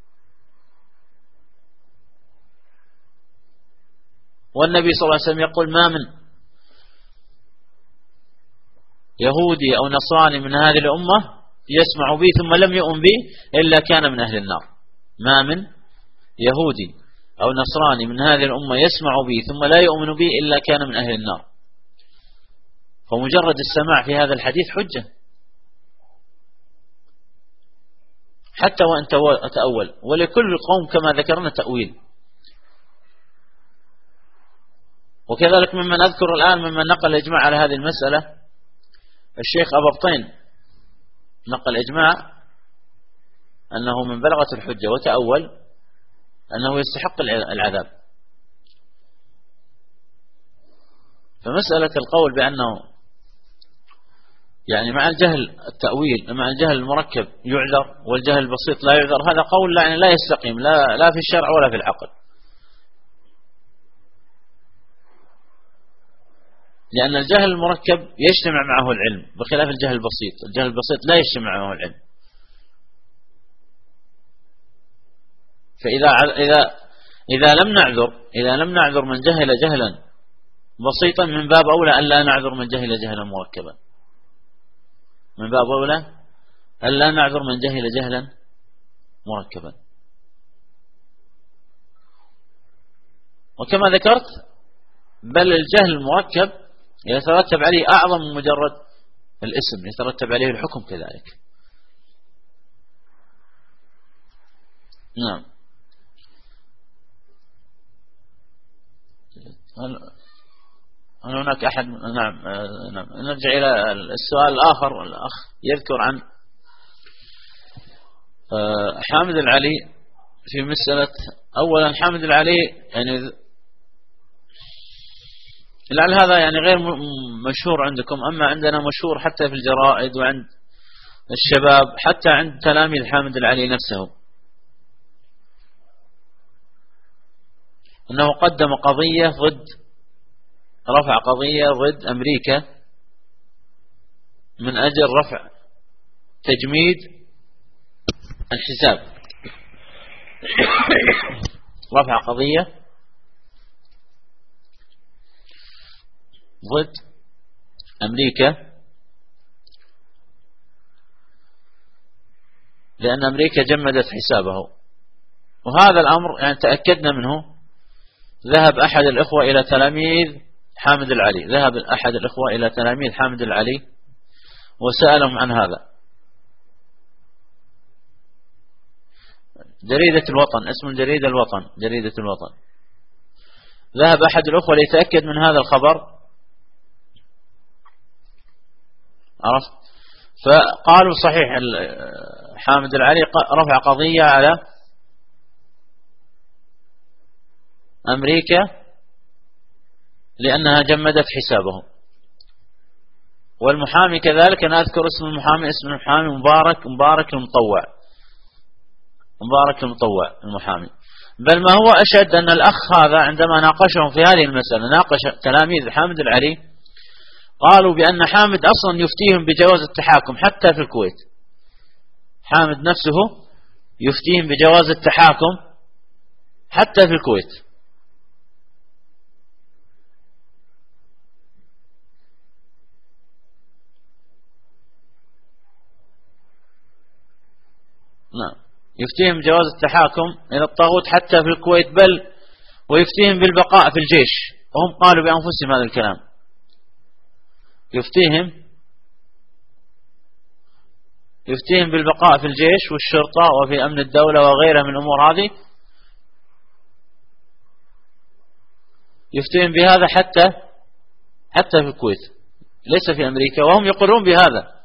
والنبي صلى الله عليه وسلم يقول ما من يهودي أو نصراني من هذه الأمة يسمع بي ثم لم يؤمن بي إلا كان من أهل النار. ما من يهودي أو نصراني من هذه الأمة يسمع بي ثم لا يؤمن بي إلا كان من أهل النار. فمجرد السماع في هذا الحديث حجة حتى وأن تأول. ولكل قوم كما ذكرنا تأويل. وكذلك ممن أذكر الآن ممن نقل الإجماع على هذه المسألة الشيخ أبابطين نقل إجماع أنه من بلغت الحجة وتأول أنه يستحق العذاب. فمسألة القول بأنه يعني مع الجهل التأويل مع الجهل المركب يعذر والجهل البسيط لا يعذر هذا قول يعني لا يستقيم لا في الشرع ولا في العقل. لأن الجهل المركب يجتمع معه العلم بخلاف الجهل البسيط. الجهل البسيط لا يجتمع معه العلم. فإذا لم نعذر من جهل جهلا بسيطا من باب أولى أن لا نعذر من جهل جهلا مركبا. من باب أولى أن لا نعذر من جهل جهلا مركبا. وكما ذكرت بل الجهل المركب يترتب عليه أعظم من مجرد الاسم يترتب عليه الحكم كذلك. نعم. هل هناك أحد؟ نعم. نرجع إلى السؤال الآخر. الأخ يذكر عن حامد العلي في مسألة. أولا حامد العلي يعني لعل هذا يعني غير مشهور عندكم أما عندنا مشهور حتى في الجرائد وعند الشباب حتى عند تلاميذ حامد العلي نفسه أنه قدم قضية رفع قضية ضد أمريكا من أجل رفع تجميد الحساب. رفع قضية ضد أمريكا لأن أمريكا جمدت حسابه. وهذا الأمر يعني تأكدنا منه. ذهب أحد الإخوة إلى تلاميذ حامد العلي وسألهم عن هذا. جريدة الوطن اسم جريدة الوطن. ذهب أحد الأخوة ليتأكد من هذا الخبر عرفت. فقالوا صحيح حامد العلي رفع قضية على أمريكا لأنها جمدت حسابه. والمحامي كذلك أنا أذكر اسم المحامي مبارك المطوع المحامي. بل ما هو أشد أن الأخ هذا عندما ناقشهم في هذه المسألة ناقش تلاميذ حامد العلي قالوا بأن حامد أصلا يفتيهم بجواز التحاكم حتى في الكويت. حامد نفسه يفتيهم بجواز التحاكم حتى في الكويت. نعم يفتيهم بجواز التحاكم إلى الطاغوت حتى في الكويت. بل ويفتيهم بالبقاء في الجيش، وهم قالوا بأنفسهم هذا الكلام، يفتيهم بالبقاء في الجيش والشرطة وفي أمن الدولة وغيرها من الأمور هذه، يفتيهم بهذا حتى في الكويت، ليس في أمريكا، وهم يقرون بهذا.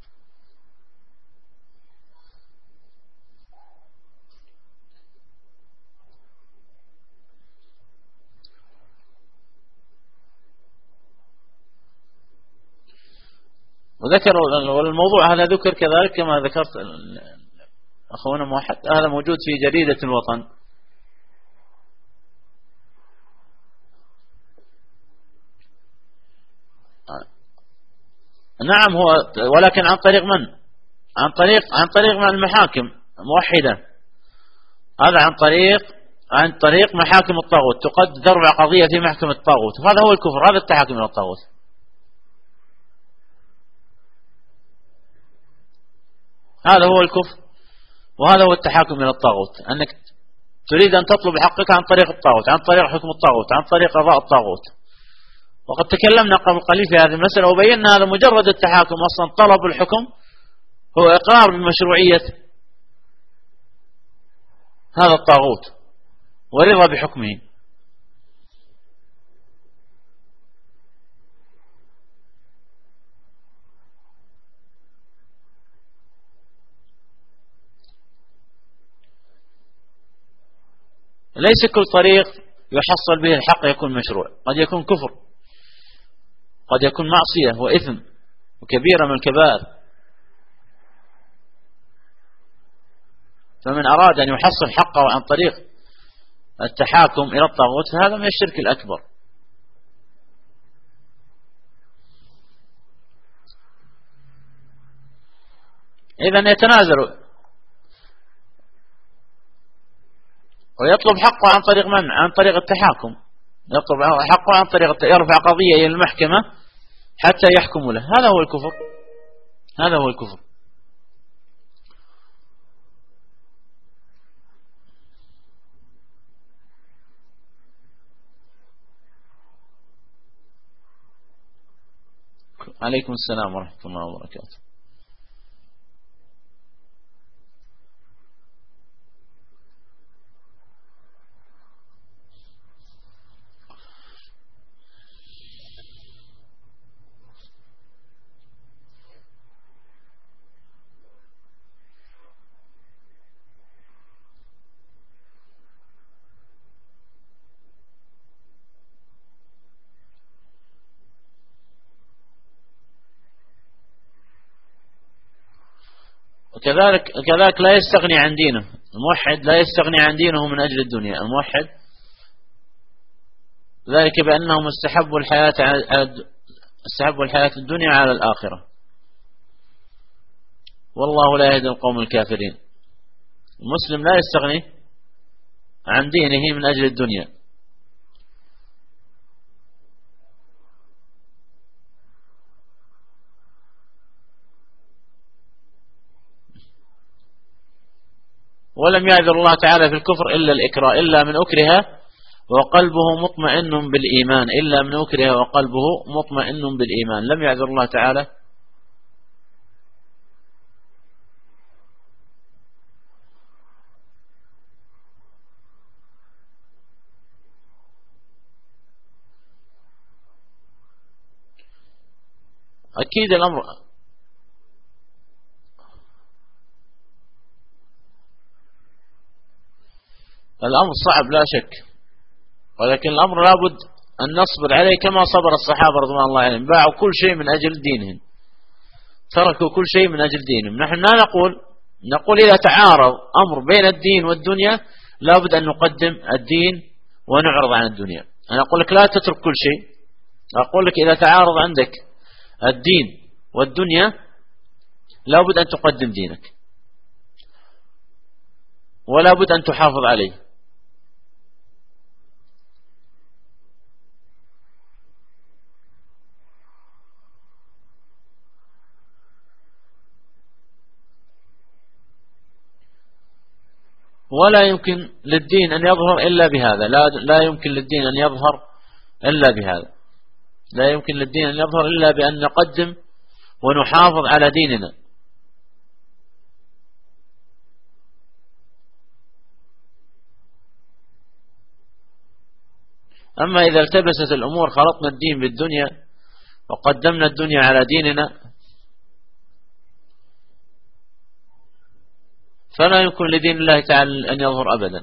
وذكر والموضوع هذا ذكر كذلك كما ذكرت أخونا موحد، هذا موجود في جريدة الوطن. نعم هو، ولكن عن طريق من؟ عن طريق من المحاكم موحدة، هذا عن طريق محاكم الطاغوت، ترفع قضية في محكمة الطاغوت، هذا هو الكفر، هذا التحاكم إلى الطاغوت. هذا هو الكفر وهذا هو التحاكم إلى الطاغوت، أنك تريد أن تطلب حقك عن طريق الطاغوت، عن طريق حكم الطاغوت، عن طريق قضاء الطاغوت. وقد تكلمنا قبل قليل في هذه المسألة وبينا هذا مجرد التحاكم أصلا، طلب الحكم هو إقرار بمشروعية هذا الطاغوت ورضا بحكمه. ليس كل طريق يحصل به الحق يكون مشروع، قد يكون كفر، قد يكون معصية وإثم وكبيرة من الكبائر. فمن أراد أن يحصل حقه عن طريق التحاكم إلى الطاغوت فهذا من الشرك الأكبر. إذن يتنازل ويطلب حقه عن طريق من؟ عن طريق التحاكم، يطلب حقه عن طريق يرفع قضية إلى المحكمة حتى يحكموا له، هذا هو الكفر، هذا هو الكفر. عليكم السلام ورحمة الله وبركاته. وكذلك لا يستغني عن دينه، الموحد لا يستغني عن دينه من أجل الدنيا، الموحد ذلك بأنهم استحبوا الحياة الدنيا على الآخرة، والله لا يهدي القوم الكافرين. المسلم لا يستغني عن دينه من أجل الدنيا. ولم يأذن الله تعالى في الكفر إلا الإكراه، إلا من أكره وقلبه مطمئن بالإيمان، إلا من أكره وقلبه مطمئن بالإيمان، لم يأذن الله تعالى. أكيد الأمر صعب لا شك، ولكن الأمر لابد أن نصبر عليه كما صبر الصحابة رضوان الله عليهم، باعوا كل شيء من أجل دينهم، تركوا كل شيء من أجل دينهم. نحن لا نقول إذا تعارض أمر بين الدين والدنيا لابد أن نقدم الدين ونعرض عن الدنيا. أنا أقول لك لا تترك كل شيء، أقول لك إذا تعارض عندك الدين والدنيا لابد أن تقدم دينك ولا بد أن تحافظ عليه. ولا يمكن للدين أن يظهر إلا بهذا. لا يمكن للدين أن يظهر إلا بهذا. لا يمكن للدين أن يظهر إلا بأن نقدم ونحافظ على ديننا. أما إذا التبست الأمور خلطنا الدين بالدنيا وقدمنا الدنيا على ديننا فلا يمكن لدين الله تعالى أن يظهر أبدا.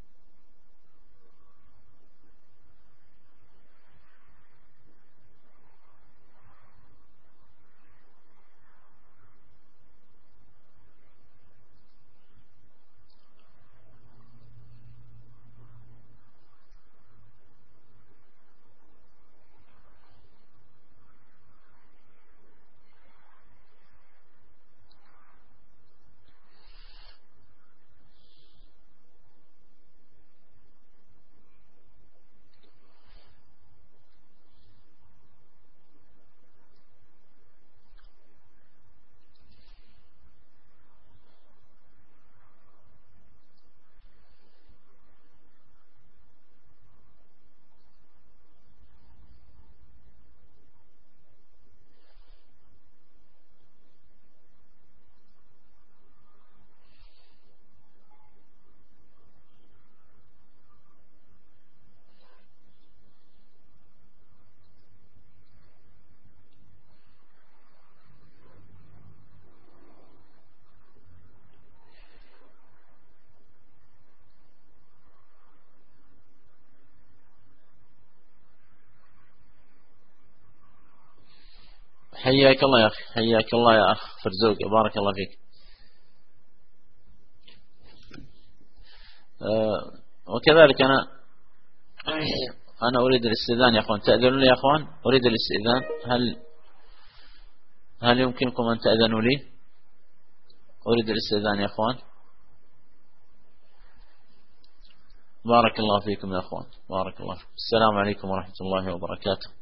حياك الله يا أخي، حياك الله يا أخ فرزوق، بارك الله فيك. وكذلك أنا أريد الاستئذان يا أخوان، تأذنوا لي يا أخوان؟ أريد الاستئذان. هل يمكنكم أن تأذنوا لي؟ أريد الاستئذان يا أخوان. بارك الله فيكم يا أخوان، بارك الله فيكم. السلام عليكم ورحمة الله وبركاته.